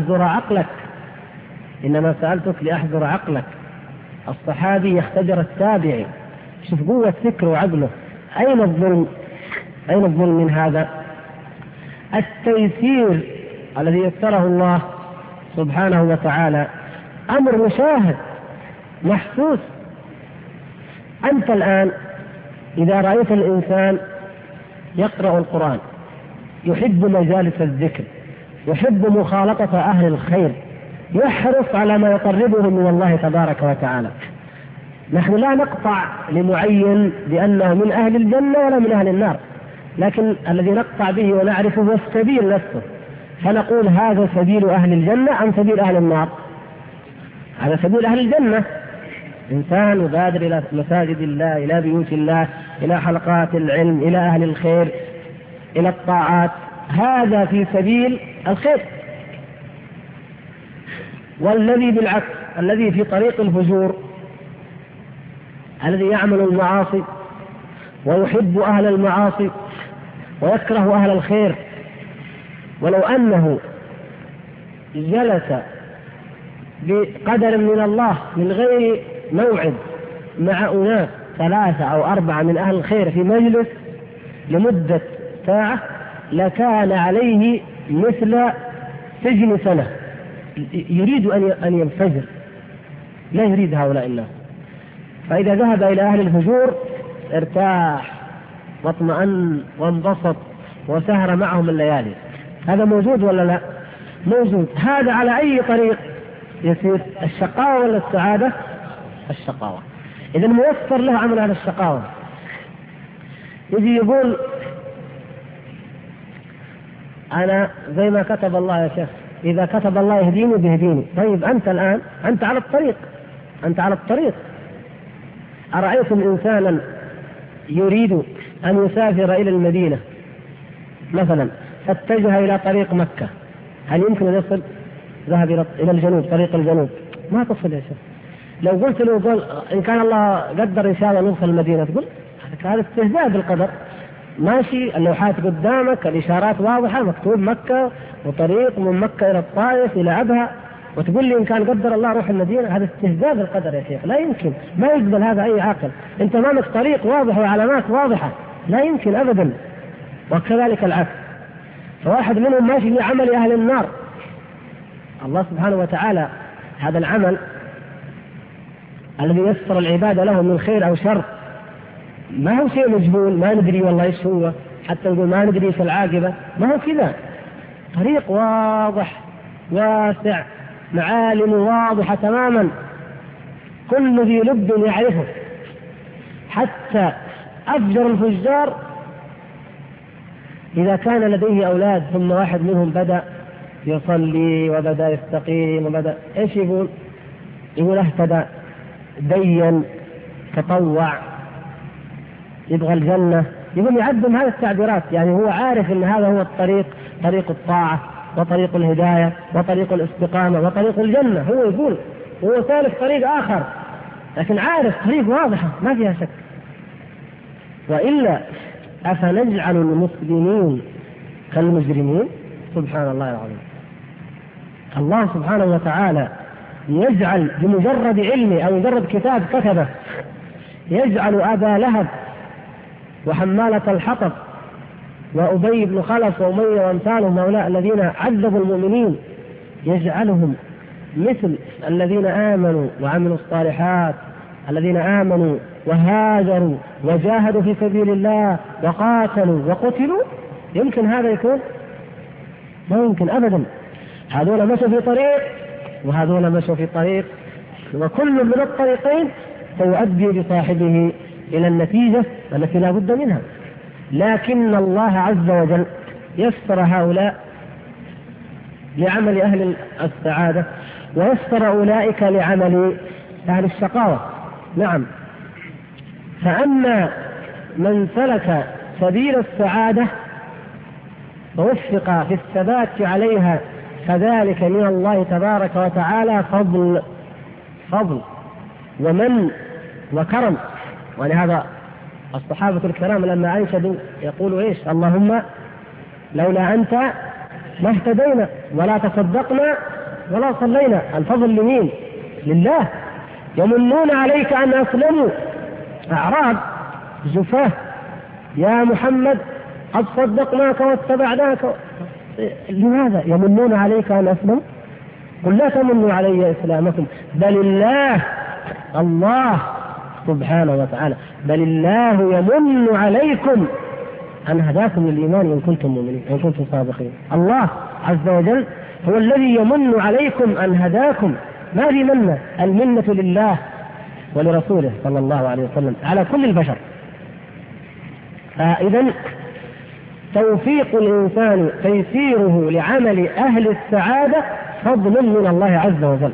لأحذر عقلك. الصحابي يختبر التابعي، شوف قوة فكره وعقله. أين الظلم من هذا؟ التيسير الذي يسره الله سبحانه وتعالى أمر مشاهد محسوس. أنت الآن إذا رأيت الإنسان يقرأ القرآن، يحب مجالس الذكر، يحب مخالطة أهل الخير، يحرص على ما يقربه من الله تبارك وتعالى، نحن لا نقطع لمعين بأنه من أهل الجنة ولا من أهل النار، لكن الذي نقطع به ونعرفه هو السبيل نفسه، فنقول هذا سبيل أهل الجنة أم سبيل أهل النار؟ هذا سبيل أهل الجنة. إنسان يبادر إلى مساجد الله، إلى بيوت الله، إلى حلقات العلم، إلى أهل الخير، إلى الطاعات، هذا في سبيل الخير. والذي بالعكس، الذي في طريق الفجور، الذي يعمل المعاصي ويحب أهل المعاصي ويكره أهل الخير، ولو أنه جلس بقدر من الله من غير موعد مع أناس 3 أو 4 من أهل الخير في مجلس لمدة ساعة لكان عليه مثل سجن سنة. يريد أن ينفجر، لا يريد هؤلاء الناس. فإذا ذهب إلى أهل الفجور ارتاح واطمأن وانبسط وسهر معهم الليالي. هذا موجود ولا لا؟ موجود. هذا على أي طريق يسير؟ الشقاوة ولا السعادة؟ الشقاوة. إذا ميسر له عمل على الشقاوة. يجي يقول أنا زي ما كتب الله يا شيخ، إذا كتب الله يهديني بيهديني. طيب أنت الآن أنت على الطريق. أرأيتم إنسانا يريد أن يسافر إلى المدينة مثلا فاتجه إلى طريق مكة، هل يمكن أن يصل؟ ذهب إلى الجنوب، طريق الجنوب، ما تصل يا شيخ. لو قلت له قل إن كان الله قدر إن شاء الله ندخل المدينة، تقول هذا استهزاء بالقدر، ماشي اللوحات قدامك، الإشارات واضحة، مكتوب مكة وطريق من مكة إلى الطائف إلى عبها، وتقول لي إن كان قدر الله روح المدينة؟ هذا استهزاء بالقدر يا شيخ، لا يمكن، ما يقبل هذا أي عاقل. أنت أمامك طريق واضح وعلامات واضحة، لا يمكن أبدا. وكذلك العكس، فواحد منهم ماشي في عمل أهل النار، الله سبحانه وتعالى هذا العمل الذي يسر العبادة له من خير أو شر ما هو شيء مجهول، ما ندري والله إيش هو، حتى نقول ما ندري إيش العاقبة، ما هو كذا، طريق واضح واسع، معالم واضحة تماما، كل ذي لب يعرفه، حتى أفجر الفجار إذا كان لديه أولاد ثم واحد منهم بدأ يصلي وبدأ يستقيم وبدأ إيش يقول اهتدى، دين، تطوع، يبغى الجنة، يقول يعدم هذه التعبيرات، يعني هو عارف أن هذا هو الطريق، طريق الطاعة وطريق الهداية وطريق الاستقامة وطريق الجنة، هو يقول هو ثالث طريق آخر، لكن عارف طريق واضحة ما فيها شك. وإلا أفنجعل المسلمين كالمجرمين؟ سبحان الله العظيم. الله سبحانه وتعالى يجعل بمجرد علمه أو مجرد كتاب كتبه، يجعل أبا لهب وحمالة الحطب وأبي بن خلف وأمية وأمثالهم هؤلاء الذين عذبوا المؤمنين، يجعلهم مثل الذين آمنوا وعملوا الصالحات، الذين آمنوا وهاجروا وجاهدوا في سبيل الله وقاتلوا وقتلوا. يمكن هذا يكون؟ ما يمكن أبدا. هذول مشوا في طريق وهذول مشوا في طريق، وكل من الطريقين سيؤدي بصاحبه إلى النتيجة التي لا بد منها. لكن الله عز وجل يسر هؤلاء لعمل أهل السعادة ويسر أولئك لعمل أهل الشقاوة. نعم. فأما من سلك سبيل السعادة ووفق في الثبات عليها فذلك من الله تبارك وتعالى فضل ومن وكرم. ولهذا الصحابة الكرام لما أنشدوا يقولوا إيش؟ اللهم لولا أنت ما اهتدينا ولا تصدقنا ولا صلينا. الفضل لمين؟ لله. يمنون عليك أن أسلموا، أعراب زفاه، يا محمد قد صدقناك واتبعناك. لماذا يمنون عليك أن أسلموا؟ قل لا تمنوا علي إسلامكم بل الله سبحانه وتعالى، بل الله يمن عليكم أن هداكم للإيمان إن كنتم مؤمنين إن كنتم صادقين. الله عز وجل هو الذي يمن عليكم أن هداكم. ما في منة، المنة لله ولرسوله صلى الله عليه وسلم على كل البشر. فإذا توفيق الإنسان تيسيره لعمل أهل السعادة فضل من الله عز وجل.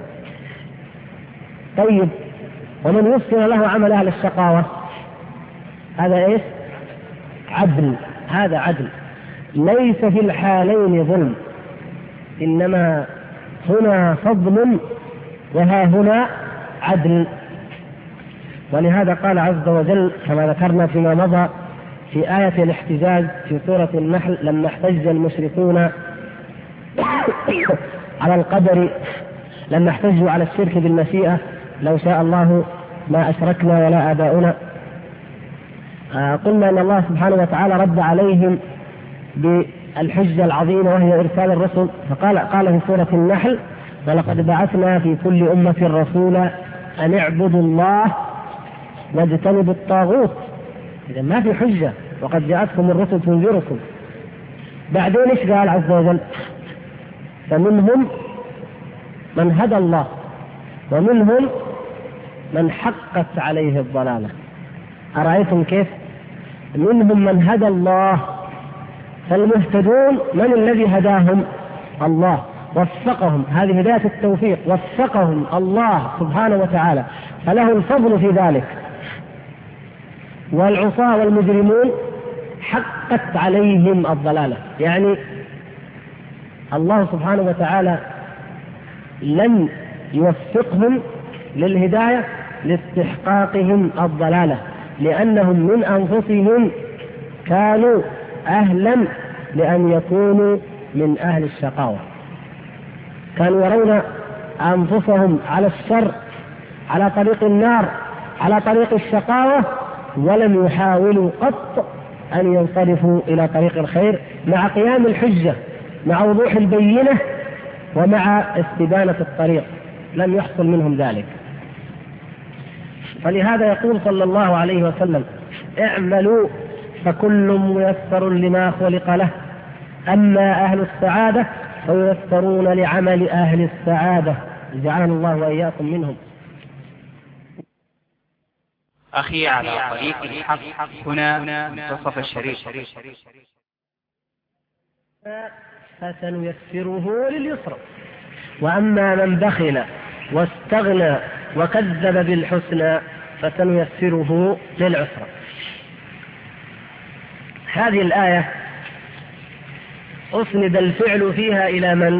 طيب، ومن يسر له عمل أهل الشقاوة هذا إيش؟ عدل. هذا عدل، ليس في الحالين ظلم، إنما هنا فضل وها هنا عدل. ولهذا قال عز وجل كما ذكرنا فيما مضى في آية الاحتجاج في سورة النحل لما احتج المشركون على القدر، لما احتجوا على الشرك بالمشيئة، لو شاء الله ما أشركنا ولا آباؤنا. قلنا أن الله سبحانه وتعالى رد عليهم بالحجة العظيمة وهي إرسال الرسل، قال في سورة النحل ولقد بعثنا في كل أمة رسولا أن اعبدوا الله واجتنبوا الطاغوت. إذا ما في حجة وقد جاءتكم الرسل تنذركم. بعدين ايش قال عز وجل؟ فمنهم من هدى الله ومنهم من حقت عليه الضلالة. أرأيتم كيف؟ منهم من هدى الله، فالمهتدون من الذي هداهم؟ الله، وفقهم، هذه هداية التوفيق، وفقهم الله سبحانه وتعالى فله الفضل في ذلك. والعصاة والمجرمون حقت عليهم الضلالة، يعني الله سبحانه وتعالى لم يوفقهم للهداية لاستحقاقهم الضلالة، لأنهم من أنفسهم كانوا أهلا لأن يكونوا من أهل الشقاوة، كانوا يرون أنفسهم على الشر، على طريق النار، على طريق الشقاوة، ولم يحاولوا قط أن ينصرفوا إلى طريق الخير مع قيام الحجة، مع وضوح البينة، ومع استبانة الطريق، لم يحصل منهم ذلك. فلهذا يقول صلى الله عليه وسلم: اعملوا فكل ميسر لما خلق له، أما أهل السعادة فييسرون لعمل أهل السعادة، جعلنا الله وإياكم منهم. أخي على طريق الحق هنا منتصف الشريط. فسنيسره لليسر، وأما من بخل واستغنى وكذب بالحسنى فسنيسره للعسرى. هذه الآية أسند الفعل فيها إلى من؟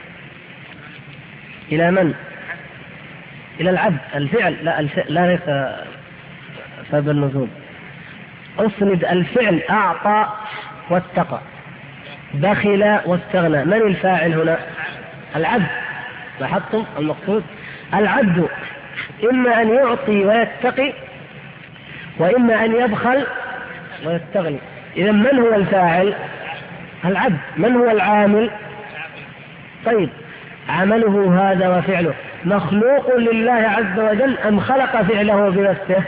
إلى من؟ إلى العبد. الفعل لا ليس سبب النزول. أسند الفعل أعطى واتقى، بخل واستغنى. من الفاعل هنا؟ العبد. لاحظتم المقصود؟ العبد إما أن يعطي ويتقي، وإما أن يبخل ويستغني. إذا من هو الفاعل؟ العبد. من هو العامل؟ طيب، عمله هذا وفعله مخلوق لله عز وجل أم خلق فعله بنفسه؟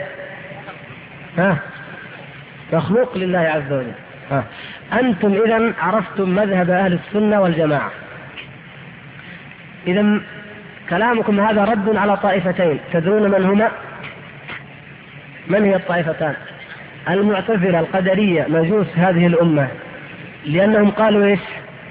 مخلوق لله عز وجل. أنتم إذن عرفتم مذهب أهل السنة والجماعة. إذن كلامكم هذا رد على طائفتين، تدرون من هما؟ من هي الطائفتان؟ المعتزلة القدرية مجوس هذه الأمة، لأنهم قالوا إيش؟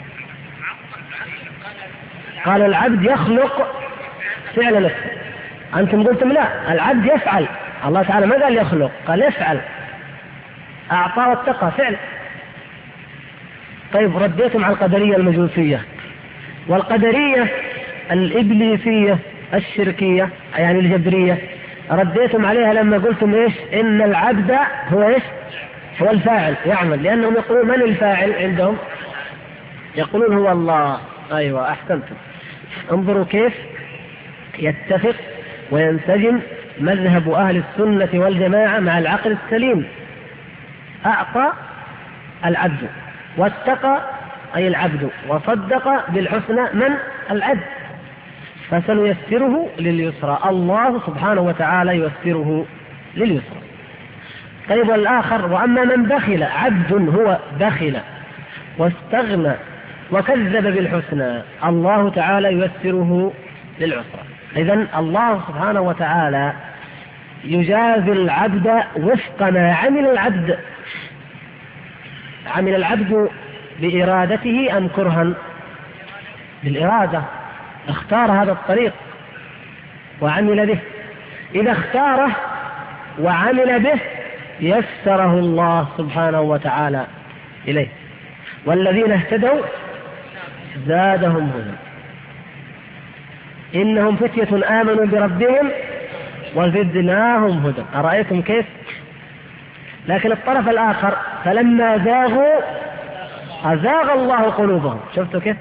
قال العبد يخلق فعل نفسه. أنتم قلتم لا، العبد يفعل. الله تعالى ما قال يخلق، قال يفعل. أعطى واتقى فعل. طيب، رديتم على القدرية المجوسية والقدرية الإبليسية الشركية، يعني الجبرية، رديتم عليها لما قلتم إيش؟ إن العبد هو إيش؟ هو الفاعل يعمل، لأنهم يقولون من الفاعل عندهم؟ يقولون هو الله. أيوة، أحسنتم. انظروا كيف يتفق وينسجم مذهب أهل السنة والجماعة مع العقل السليم. أعطى العبد، واتقى أي العبد، وصدق بالحسنى من؟ العبد. فسنيسره لليسرى، الله سبحانه وتعالى ييسره لليسرى. طيب، والآخر: وأما من بخل، عبد هو بخل واستغنى وكذب بالحسنى، الله تعالى ييسره للعسرى. إذن الله سبحانه وتعالى يجازي العبد وفق ما عمل العبد. عمل العبد بإرادته أم كرها؟ بالإرادة، اختار هذا الطريق وعمل به. إذا اختاره وعمل به يسره الله سبحانه وتعالى إليه. والذين اهتدوا زادهم هدى، إنهم فتية آمنوا بربهم وزدناهم هدى. أرأيتم كيف؟ لكن الطرف الآخر: فلما زاغوا أزاغ الله قلوبهم. شفتوا كيف؟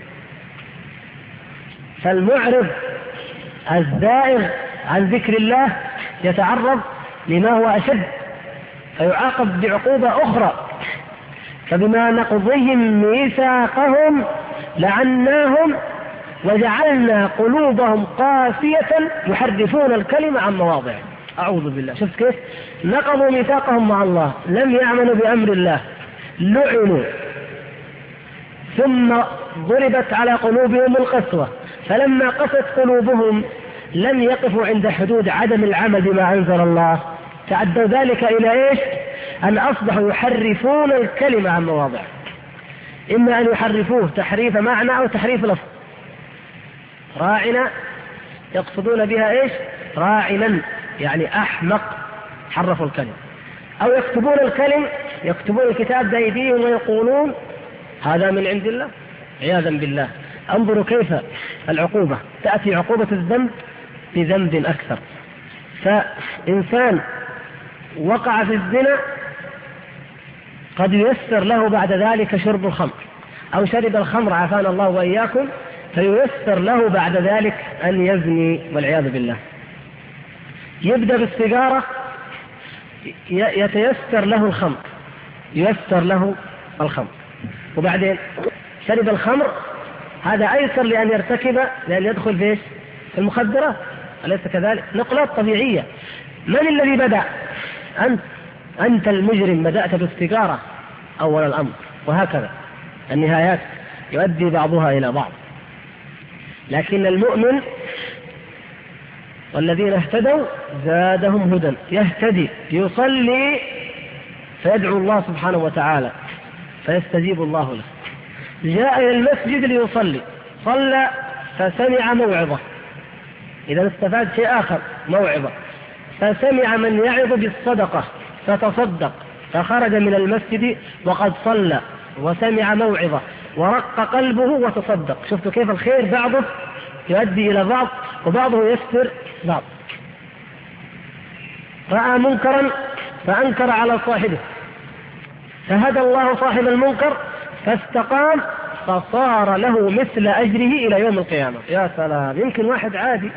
فالمعرض الزائغ عن ذكر الله يتعرض لما هو أشد، فيعاقب بعقوبة أخرى. فبما نقضهم ميثاقهم لعناهم وجعلنا قلوبهم قاسية يحرفون الكلمة عن مواضعه. أعوذ بالله. شفت كيف؟ نقضوا ميثاقهم مع الله، لم يعملوا بأمر الله، لعنوا، ثم ضربت على قلوبهم القسوة، فلما قست قلوبهم لم يقفوا عند حدود عدم العمل بما أنزل الله، تعدوا ذلك إلى إيش؟ أن أصبحوا يحرفون الكلمة عن مواضعه، إما أن يحرفوه تحريف معنى أو تحريف لفظ. راعنا يقصدون بها إيش؟ راعنا، يعني أحمق، حرفوا الكلمة. أو يكتبون الكلم، يكتبون الكتاب بأيديهم ويقولون هذا من عند الله، عياذا بالله. انظروا كيف العقوبة، تأتي عقوبة الذنب بذنب أكثر. فإنسان وقع في الزنا قد ييسر له بعد ذلك شرب الخمر، أو شرب الخمر عافانا الله وإياكم، فييسر له بعد ذلك أن يزني والعياذ بالله. يبدأ بالسيجارة يتيسر له الخمر، ييسر له الخمر، وبعدين شرب الخمر، هذا أيسر لأن يرتكب، لأن يدخل في المخدرات، أليس كذلك؟ نقلات طبيعية. من الذي بدأ؟ أنت المجرم بدأت بالسيجارة أول الأمر، وهكذا النهايات يؤدي بعضها إلى بعض. لكن المؤمن والذين اهتدوا زادهم هدى، يهتدي، يصلي فيدعو الله سبحانه وتعالى فيستجيب الله له. جاء إلى المسجد ليصلي، صلى فسمع موعظة، إذا استفاد شيء آخر، موعظة، فسمع من يعظ بالصدقة فتصدق، فخرج من المسجد وقد صلى وسمع موعظة ورق قلبه وتصدق. شفتوا كيف الخير بعضه يؤدي إلى بعض وبعضه يستر بعض. رأى منكرا فأنكر على صاحبه، فهدى الله صاحب المنكر فاستقام، فصار له مثل أجره إلى يوم القيامة. يا سلام، يمكن واحد عادي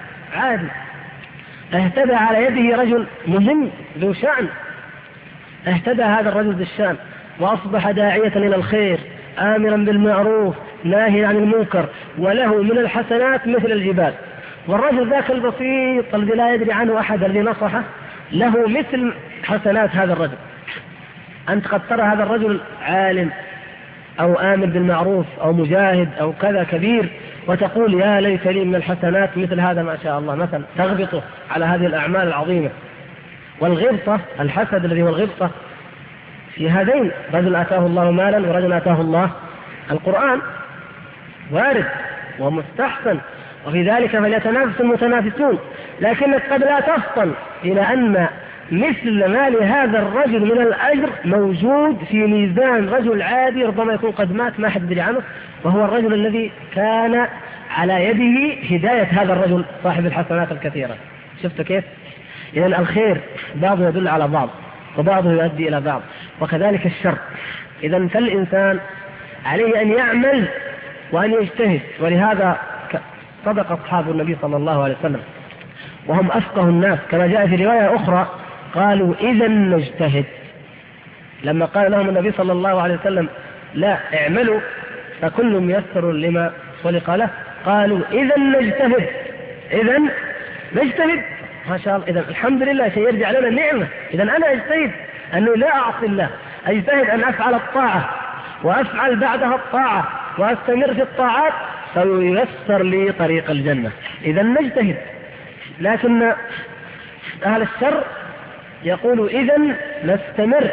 اهتدى على يده رجل مهم ذو شأن، اهتدى هذا الرجل ذو الشأن وأصبح داعية إلى الخير، آمرا بالمعروف ناهي عن المنكر، وله من الحسنات مثل الجبال. والرجل ذاك البسيط الذي لا يدري عنه أحد الذي نصحه له مثل حسنات هذا الرجل. أنت قد ترى هذا الرجل عالم أو آمر بالمعروف أو مجاهد أو كذا كبير، وتقول يا ليت لي من الحسنات مثل هذا ما شاء الله، مثلا تغبطه على هذه الأعمال العظيمة. والغبطة، الحسد الذي هو الغبطة، في هذين: رجل آتاه الله مالا ورجل آتاه الله القرآن، وارد ومستحسن، وفي ذلك فليتنافس المتنافسون. لكنك قد لا تفطن إلى أن مثل ما لهذا الرجل من الأجر موجود في ميزان رجل عادي ربما يكون قد مات ما حد يدري عنه، وهو الرجل الذي كان على يده هداية هذا الرجل صاحب الحسنات الكثيرة. شفت كيف؟ إذن الخير بعضه يدل على بعض وبعضه يؤدي إلى بعض، وكذلك الشر. إذن فالإنسان عليه أن يعمل وأن يجتهد. ولهذا صدق أصحاب النبي صلى الله عليه وسلم وهم أفقه الناس، كما جاء في رواية أخرى قالوا إذا نجتهد. لما قال لهم النبي صلى الله عليه وسلم لا اعملوا فكل ميسر لما خلق له، قالوا إذا نجتهد. إذا نجتهد ما شاء الله، إذا الحمد لله سيرجع لنا النعمة. إذا أنا أجتهد أنه لا أعصي الله، أجتهد أن أفعل الطاعة وأفعل بعدها الطاعة وأستمر في الطاعات، فييسر لي طريق الجنة. إذا نجتهد. لكن أهل الشر يقول إذا نستمر،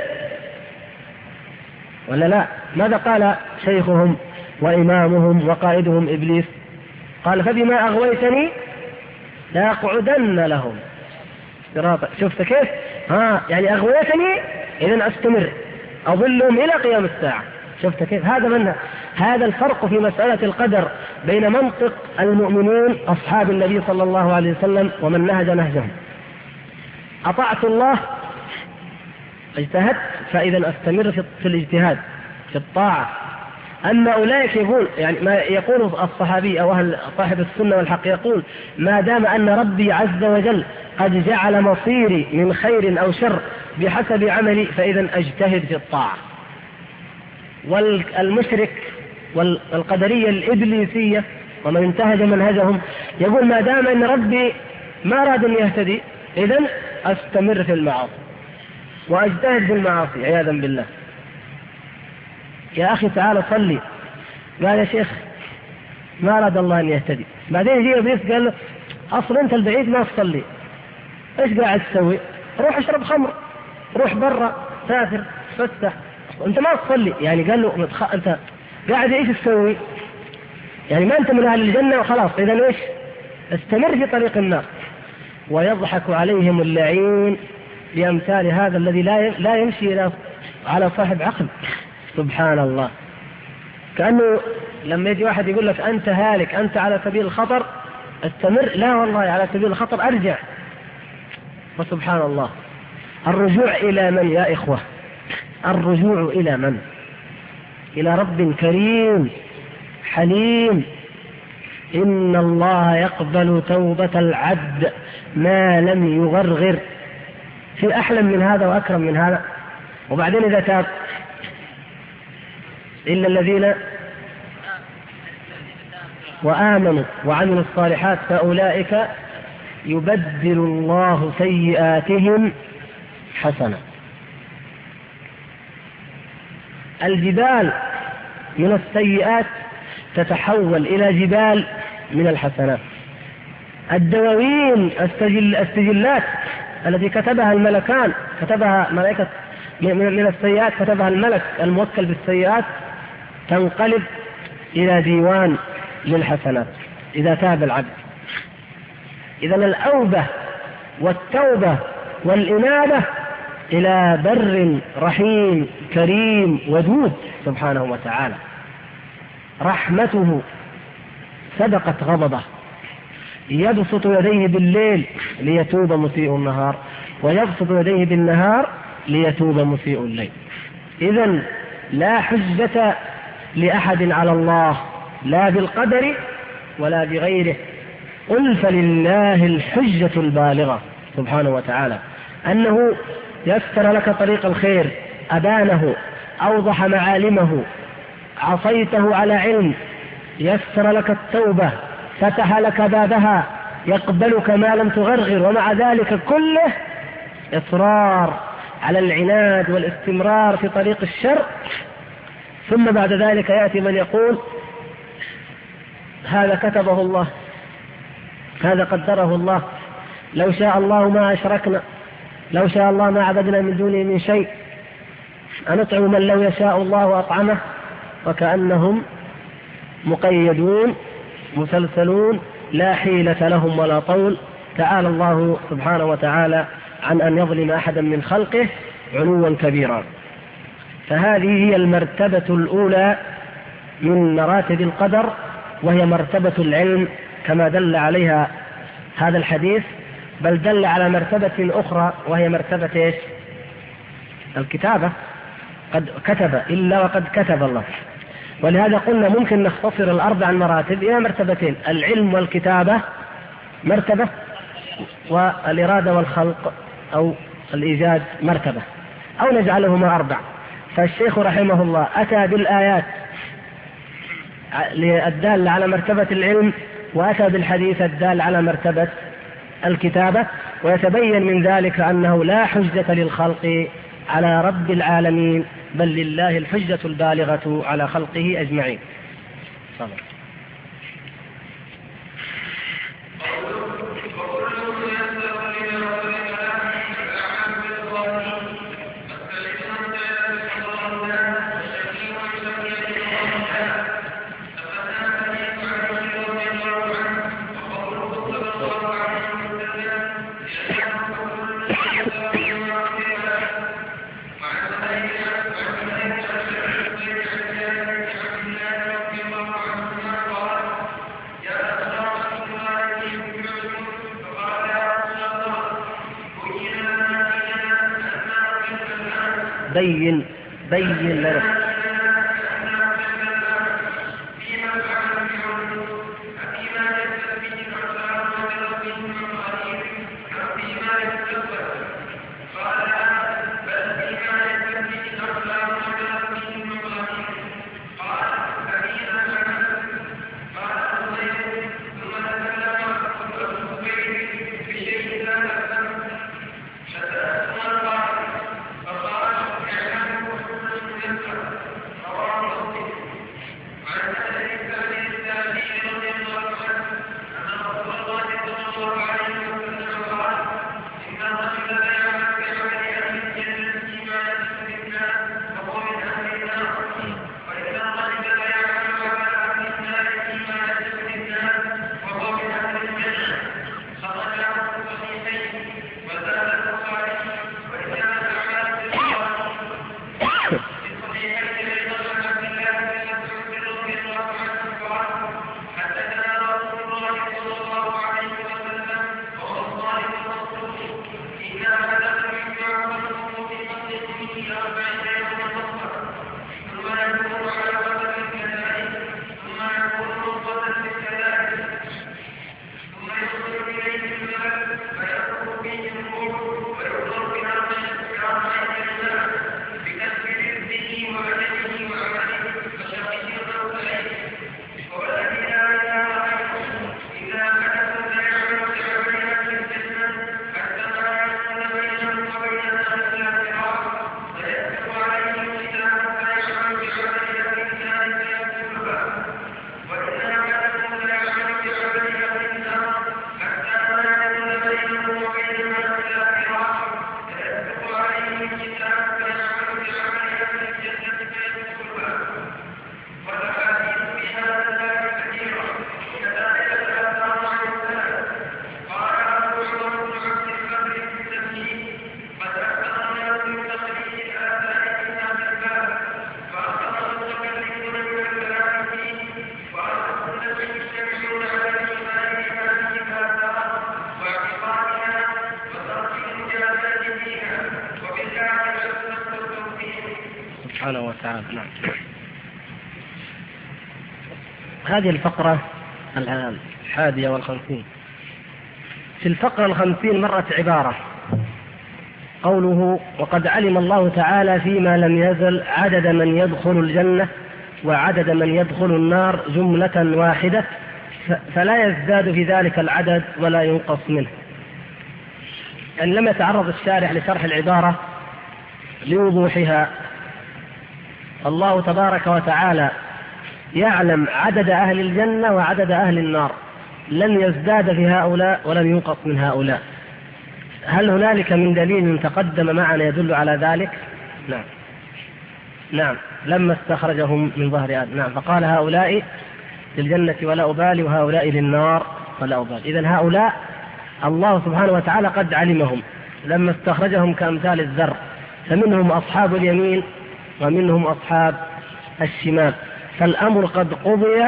ولا لا؟ ماذا قال شيخهم وإمامهم وقائدهم إبليس؟ قال فبما أغويتني لأقعدن لهم صراطا. شفت كيف؟ يعني أغويتني إذا أستمر، أظلهم إلى قيام الساعة. شفت كيف؟ هذا الفرق في مسألة القدر بين منطق المؤمنين أصحاب النبي صلى الله عليه وسلم ومن نهج نهجهم. أطعت الله اجتهدت فإذا أستمر في الاجتهاد في الطاعة. أما أولئك يقول يعني ما يقول الصحابي أو أهل صاحب السنة والحق، يقول ما دام أن ربي عز وجل قد جعل مصيري من خير أو شر بحسب عملي فإذا أجتهد في الطاعة. والمشرك والقدرية الإبليسية ومن انتهج منهجهم يقول ما دام أن ربي ما أراد أن يهتدي إذن أستمر في المعاصي وأجتهد في المعاصي عياذا بالله. يا أخي تعالى صلي، قال يا شيخ ما أراد الله أن يهتدي. بعدين يجي إبليس قال له أصلا أنت البعيد ما تصلي، إيش قاعد تسوي؟ روح اشرب خمر، روح برا، سافر، فسح، أنت ما تصلي. يعني قال له أنت قاعد إيش تسوي؟ يعني ما أنت من أهل الجنة وخلاص، إذا إيش؟ استمر في طريق النار. ويضحك عليهم اللعين بأمثال هذا الذي لا يمشي على صاحب عقل. سبحان الله. كأنه لما يجي واحد يقول لك أنت هالك، أنت على سبيل الخطر، استمر. لا والله على سبيل الخطر أرجع. وسبحان الله، الرجوع إلى من يا إخوة؟ الرجوع إلى من؟ إلى رب كريم حليم. إن الله يقبل توبة العبد ما لم يغرغر. في أحلم من هذا وأكرم من هذا؟ وبعدين إذا تاب إلا الذين وآمنوا وعملوا الصالحات فأولئك يبدل الله سيئاتهم حسنة. الجبال من السيئات تتحول إلى جبال من الحسنات. الدواوين السجلات التي كتبها الملكان، كتبها ملائكة من السيئات، كتبها الملك الموكل بالسيئات، تنقلب إلى ديوان للحسنات إذا تاب العبد. إذن الأوبة والتوبة والإنابة إلى بر رحيم كريم ودود سبحانه وتعالى. رحمته سبقت غضبه، يبسط يديه بالليل ليتوب مسيء النهار، ويبسط يديه بالنهار ليتوب مسيء الليل. إذن لا حجة لأحد على الله، لا بالقدر ولا بغيره. قل فلله الحجة البالغة سبحانه وتعالى، أنه يسر لك طريق الخير، أبانه، أوضح معالمه، عصيته على علم، يسر لك التوبة، فتح لك بابها، يقبلك ما لم تغرغر، ومع ذلك كله إصرار على العناد والاستمرار في طريق الشر. ثم بعد ذلك يأتي من يقول هذا كتبه الله، هذا قدره الله، لو شاء الله ما أشركنا، لو شاء الله ما عبدنا من دونه من شيء، أنطعم من لو يشاء الله أطعمه، وكأنهم مقيدون مسلسلون لا حيلة لهم ولا طول. تعالى الله سبحانه وتعالى عن أن يظلم أحدا من خلقه علوا كبيرا. فهذه هي المرتبة الأولى من مراتب القدر، وهي مرتبة العلم كما دل عليها هذا الحديث، بل دل على مرتبة أخرى وهي مرتبة إيش؟ الكتابة. قد كتب إلا وقد كتب الله. ولهذا قلنا ممكن نختصر الأربع مراتب إلى مرتبتين: العلم والكتابة مرتبة، والإرادة والخلق أو الإيجاد مرتبة، أو نجعلهما أربع. فالشيخ رحمه الله أتى بالآيات الدالة على مرتبة العلم، وأتى بالحديث الدال على مرتبة الكتابة، ويتبين من ذلك أنه لا حجة للخلق على رب العالمين، بل لله الحجة البالغة على خلقه أجمعين. صلى. بين لنا. سبحانه وتعالى. نعم. هذه الفقرة 51. في الفقرة 50 مرت عبارة قوله: وقد علم الله تعالى فيما لم يزل عدد من يدخل الجنة وعدد من يدخل النار جملة واحدة، فلا يزداد في ذلك العدد ولا ينقص منه. أن لم يتعرض الشارح لشرح العبارة لوضوحها. الله تبارك وتعالى يعلم عدد أهل الجنة وعدد أهل النار، لن يزداد في هؤلاء ولن ينقص من هؤلاء. هل هنالك من دليل تقدم معنا يدل على ذلك؟ نعم. لما استخرجهم من ظهر آدم. نعم. فقال: هؤلاء للجنة ولا أبالي وهؤلاء للنار ولا أبالي. إذن هؤلاء الله سبحانه وتعالى قد علمهم لما استخرجهم كأمثال الذر، فمنهم أصحاب اليمين ومنهم أصحاب الشمال، فالأمر قد قضي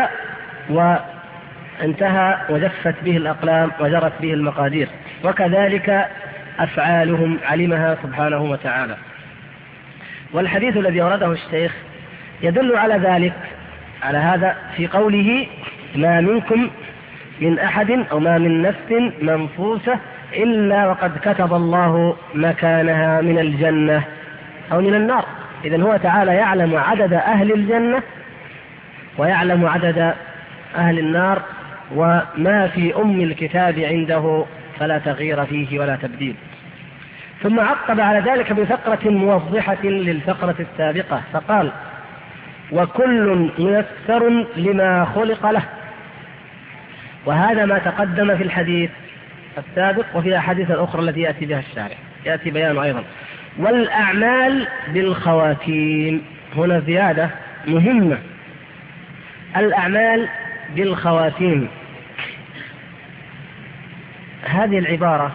وانتهى وجفت به الأقلام وجرت به المقادير، وكذلك أفعالهم علمها سبحانه وتعالى. والحديث الذي ورده الشيخ يدل على ذلك، على هذا في قوله: ما منكم من أحد أو ما من نفس منفوسة إلا وقد كتب الله مكانها من الجنة أو من النار. إذن هو تعالى يعلم عدد أهل الجنة ويعلم عدد أهل النار، وما في أم الكتاب عنده فلا تغيير فيه ولا تبديل. ثم عقب على ذلك بفقرة موضحة للفقرة السابقة فقال: وكل ميسر لما خلق له. وهذا ما تقدم في الحديث السابق وفي أحاديث الأخرى التي يأتي بها الشارع، يأتي بيان أيضا. والأعمال بالخواتيم، هنا زيادة مهمة، الأعمال بالخواتيم. هذه العبارة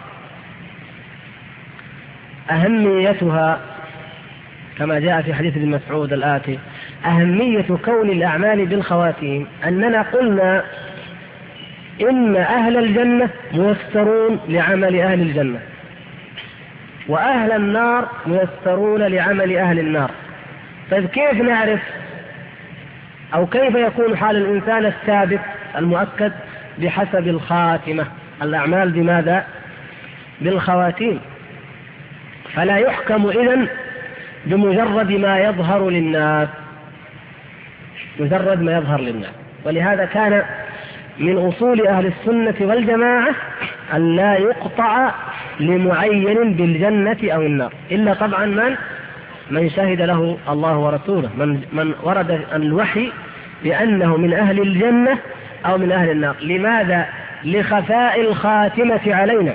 أهميتها كما جاء في حديث ابن مسعود الآتي: أهمية كون الأعمال بالخواتيم أننا قلنا إن أهل الجنة ميسرون لعمل أهل الجنة، وأهل النار ميسرون لعمل أهل النار. طيب كيف نعرف أو كيف يكون حال الإنسان الثابت المؤكد؟ بحسب الخاتمة. الأعمال بماذا؟ بالخواتيم. فلا يحكم إذن بمجرد ما يظهر للناس، مجرد ما يظهر للناس. ولهذا كان من أصول أهل السنة والجماعة أن لا يقطع لمعين بالجنة أو النار، إلا طبعا من شهد له الله ورسوله، من ورد الوحي بأنه من أهل الجنة أو من أهل النار. لماذا؟ لخفاء الخاتمة علينا.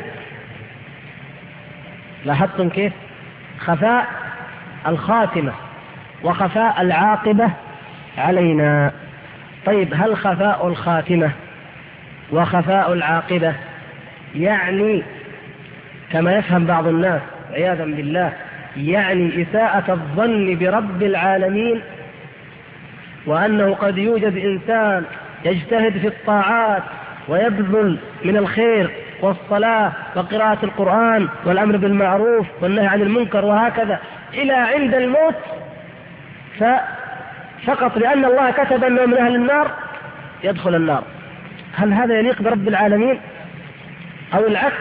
لاحظتم كيف؟ خفاء الخاتمة وخفاء العاقبة علينا. طيب هل خفاء الخاتمة وخفاء العاقبة يعني كما يفهم بعض الناس عياذا بالله يعني إساءة الظن برب العالمين، وأنه قد يوجد إنسان يجتهد في الطاعات ويبذل من الخير والصلاة وقراءة القرآن والأمر بالمعروف والنهي عن المنكر وهكذا إلى عند الموت، فقط لأن الله كتب أنه من أهل النار يدخل النار؟ هل هذا يليق برب العالمين؟ أو العكس،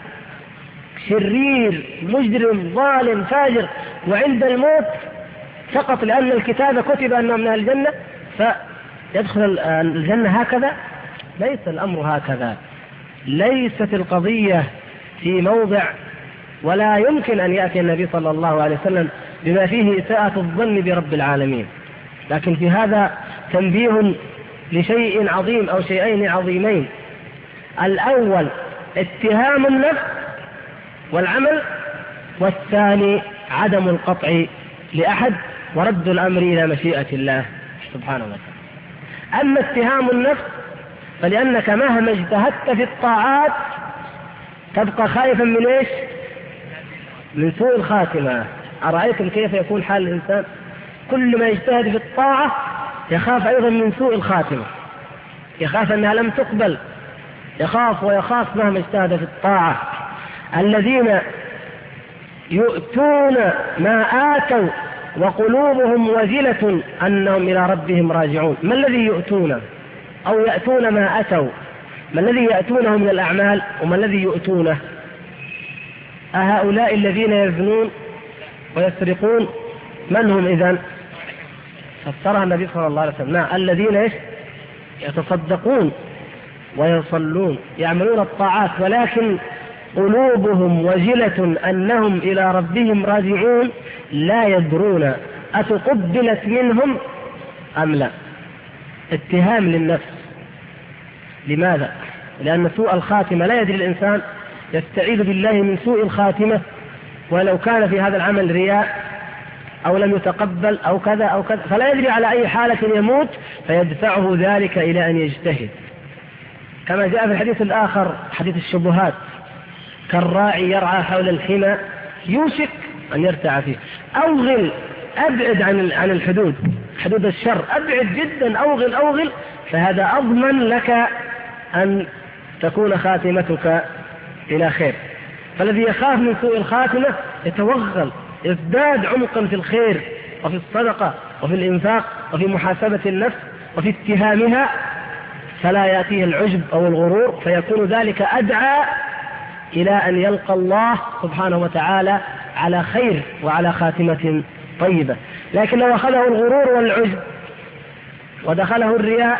شرير مجرم ظالم فاجر وعند الموت فقط لأن الكتاب كتب أنه من الجنة فيدخل الجنة هكذا. ليس الأمر هكذا، ليست القضية في موضع، ولا يمكن أن يأتي النبي صلى الله عليه وسلم بما فيه إساءة الظن برب العالمين. لكن في هذا تنبيه لشيء عظيم أو شيئين عظيمين: الأول اتهام النفس والعمل، والثاني عدم القطع لأحد ورد الأمر إلى مشيئة الله سبحانه وتعالى. أما اتهام النفس فلأنك مهما اجتهدت في الطاعات تبقى خائفا من إيش؟ من سوء الخاتمة. أرأيتم كيف يكون حال الإنسان؟ كل ما يجتهد في الطاعة يخاف أيضا من سوء الخاتمة، يخاف أنها لم تقبل، يخاف ويخاف مهما اجتهد في الطاعة. الذين يؤتون ما آتوا وقلوبهم وجلة أنهم إلى ربهم راجعون. ما الذي يؤتون أو يأتون ما أتوا؟ ما الذي يأتونه من الأعمال وما الذي يؤتونه؟ أهؤلاء الذين يزنون ويسرقون من هم إذن؟ فسرها النبي صلى الله عليه وسلم: الذين يتصدقون ويصلون يعملون الطاعات ولكن قلوبهم وجلة أنهم إلى ربهم راجعون لا يدرون أتقبلت منهم أم لا. اتهام للنفس. لماذا؟ لأن سوء الخاتمة لا يدري الإنسان، يستعيذ بالله من سوء الخاتمة، ولو كان في هذا العمل رياء أو لم يتقبل أو كذا أو كذا، فلا يدري على أي حالة يموت فيدفعه ذلك إلى أن يجتهد. كما جاء في الحديث الآخر حديث الشبهات: كالراعي يرعى حول الحمى يوشك أن يرتع فيه. أوغل، أبعد عن الحدود، حدود الشر، أبعد جدا، أوغل، فهذا أضمن لك أن تكون خاتمتك إلى خير. فالذي يخاف من سوء الخاتمة يتوغل، يزداد عمقا في الخير وفي الصدقة وفي الإنفاق وفي محاسبة النفس وفي اتهامها، فلا يأتيه العجب أو الغرور، فيكون ذلك أدعى إلى أن يلقى الله سبحانه وتعالى على خير وعلى خاتمة طيبة. لكن لو أخذه الغرور والعجب ودخله الرياء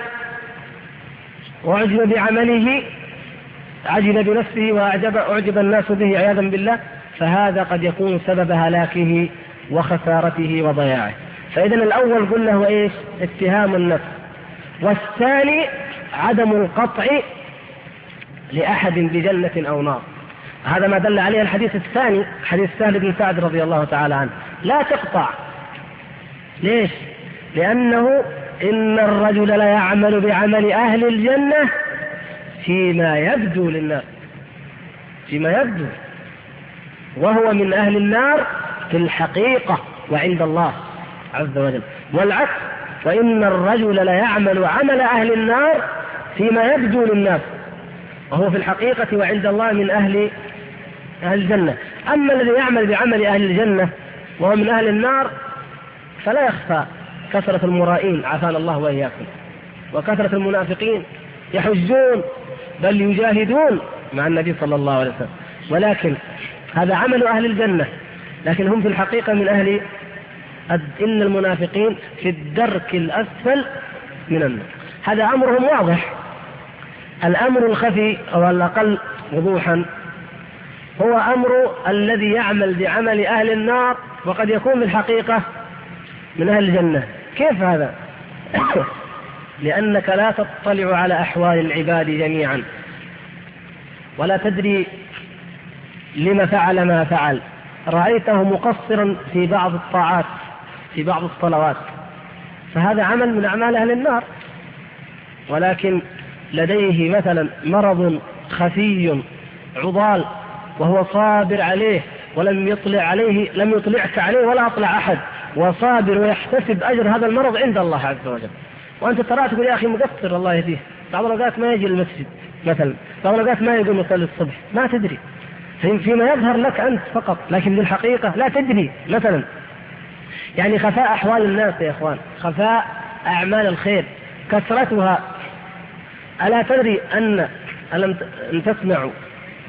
وعجب بعمله، عجب بنفسه وأعجب الناس به عياذا بالله، فهذا قد يكون سبب هلاكه وخسارته وضياعه. فإذا الأول قلنا هو إيش؟ اتهام النفس، والثاني عدم القطع لأحد بجنة أو نار. هذا ما دل عليه الحديث الثاني، حديث سهل بن سعد رضي الله تعالى عنه: لا تقطع. ليش؟ لأنه إن الرجل لا يعمل بعمل أهل الجنة فيما يبدو للناس، فيما يبدو، وهو من أهل النار في الحقيقة وعند الله عز وجل. والعكس: وإن الرجل لا يعمل عمل أهل النار فيما يبدو للناس وهو في الحقيقة وعند الله من أهل الجنة. أما الذي يعمل بعمل أهل الجنة وهو من أهل النار فلا يخفى كثرة المرائين عافانا الله وإياكم، وكثرة المنافقين يحجون بل يجاهدون مع النبي صلى الله عليه وسلم، ولكن هذا عمل أهل الجنة، لكن هم في الحقيقة من أهل إن المنافقين في الدرك الأسفل من النار. هذا أمرهم واضح. الأمر الخفي أو الأقل وضوحا هو أمر الذي يعمل بعمل أهل النار وقد يكون بالحقيقة من أهل الجنة. كيف هذا؟ لأنك لا تطلع على أحوال العباد جميعا، ولا تدري لما فعل ما فعل. رأيته مقصرا في بعض الطاعات، في بعض الصلوات، فهذا عمل من أعمال أهل النار، ولكن لديه مثلا مرض خفي عضال وهو صابر عليه ولم يطلع عليه، لم يطلعك عليه ولا أطلع أحد، وصابر ويحتسب أجر هذا المرض عند الله عز وجل، وأنت ترى تقول يا أخي مقصر الله يهديه، بعض الأوقات ما يجي المسجد مثلا، بعض الأوقات ما يقوم يصلي الصبح، ما تدري فيما يظهر لك أنت فقط، لكن بالحقيقة لا تدري. مثلا يعني خفاء أحوال الناس يا إخوان، خفاء أعمال الخير كثرتها. ألا تدري أن تسمعوا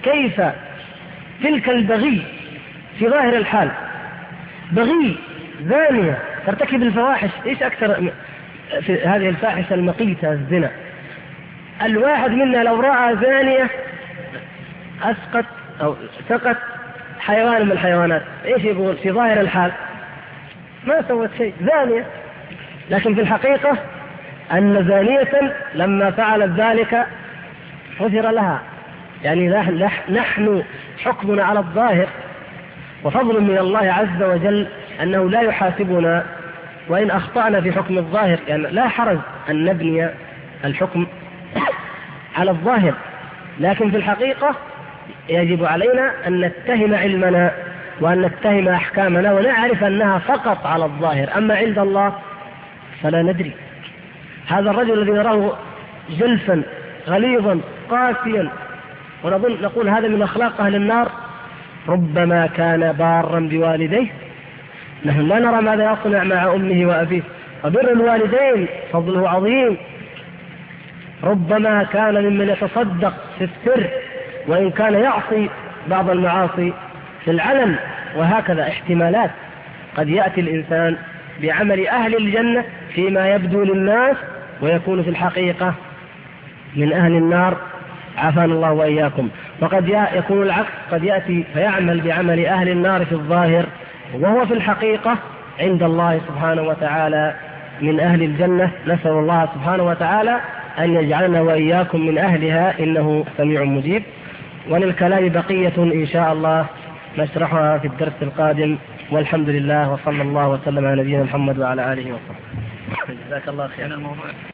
كيف تلك البغي في ظاهر الحال بغي زانية ترتكب الفواحش، إيش أكثر في هذه الفاحشة المقيتة الزنا؟ الواحد منا لو رأى زانية أسقط أو سقط حيوان من الحيوانات، إيش يقول في ظاهر الحال؟ ما سوت شيء، زانية. لكن في الحقيقة أن زانية لما فعلت ذلك غفر لها. يعني نحن حكمنا على الظاهر، وفضل من الله عز وجل أنه لا يحاسبنا وإن أخطأنا في حكم الظاهر، يعني لا حرج أن نبني الحكم على الظاهر، لكن في الحقيقة يجب علينا أن نتهم علمنا وأن نتهم أحكامنا ونعرف أنها فقط على الظاهر، أما عند الله فلا ندري. هذا الرجل الذي نراه جلفا غليظا قاسيا ونقول هذا من أخلاق أهل النار، ربما كان بارا بوالديه. نحن لا نرى ماذا يصنع مع أمه وأبيه، وبر الوالدين فضله عظيم. ربما كان ممن يتصدق في السر وإن كان يعصي بعض المعاصي في العلن، وهكذا احتمالات. قد يأتي الإنسان بعمل أهل الجنة فيما يبدو للناس ويكون في الحقيقة من أهل النار، عافانا الله وإياكم. وقد يكون العكس، قد يأتي فيعمل بعمل أهل النار في الظاهر وهو في الحقيقة عند الله سبحانه وتعالى من أهل الجنة. نسأل الله سبحانه وتعالى أن يجعلنا وإياكم من أهلها، إنه سميع مجيب. وللكلام بقية إن شاء الله نشرحها في الدرس القادم، والحمد لله وصلى الله وسلم على نبينا محمد وعلى آله وصحبه. جزاك الله خيرا.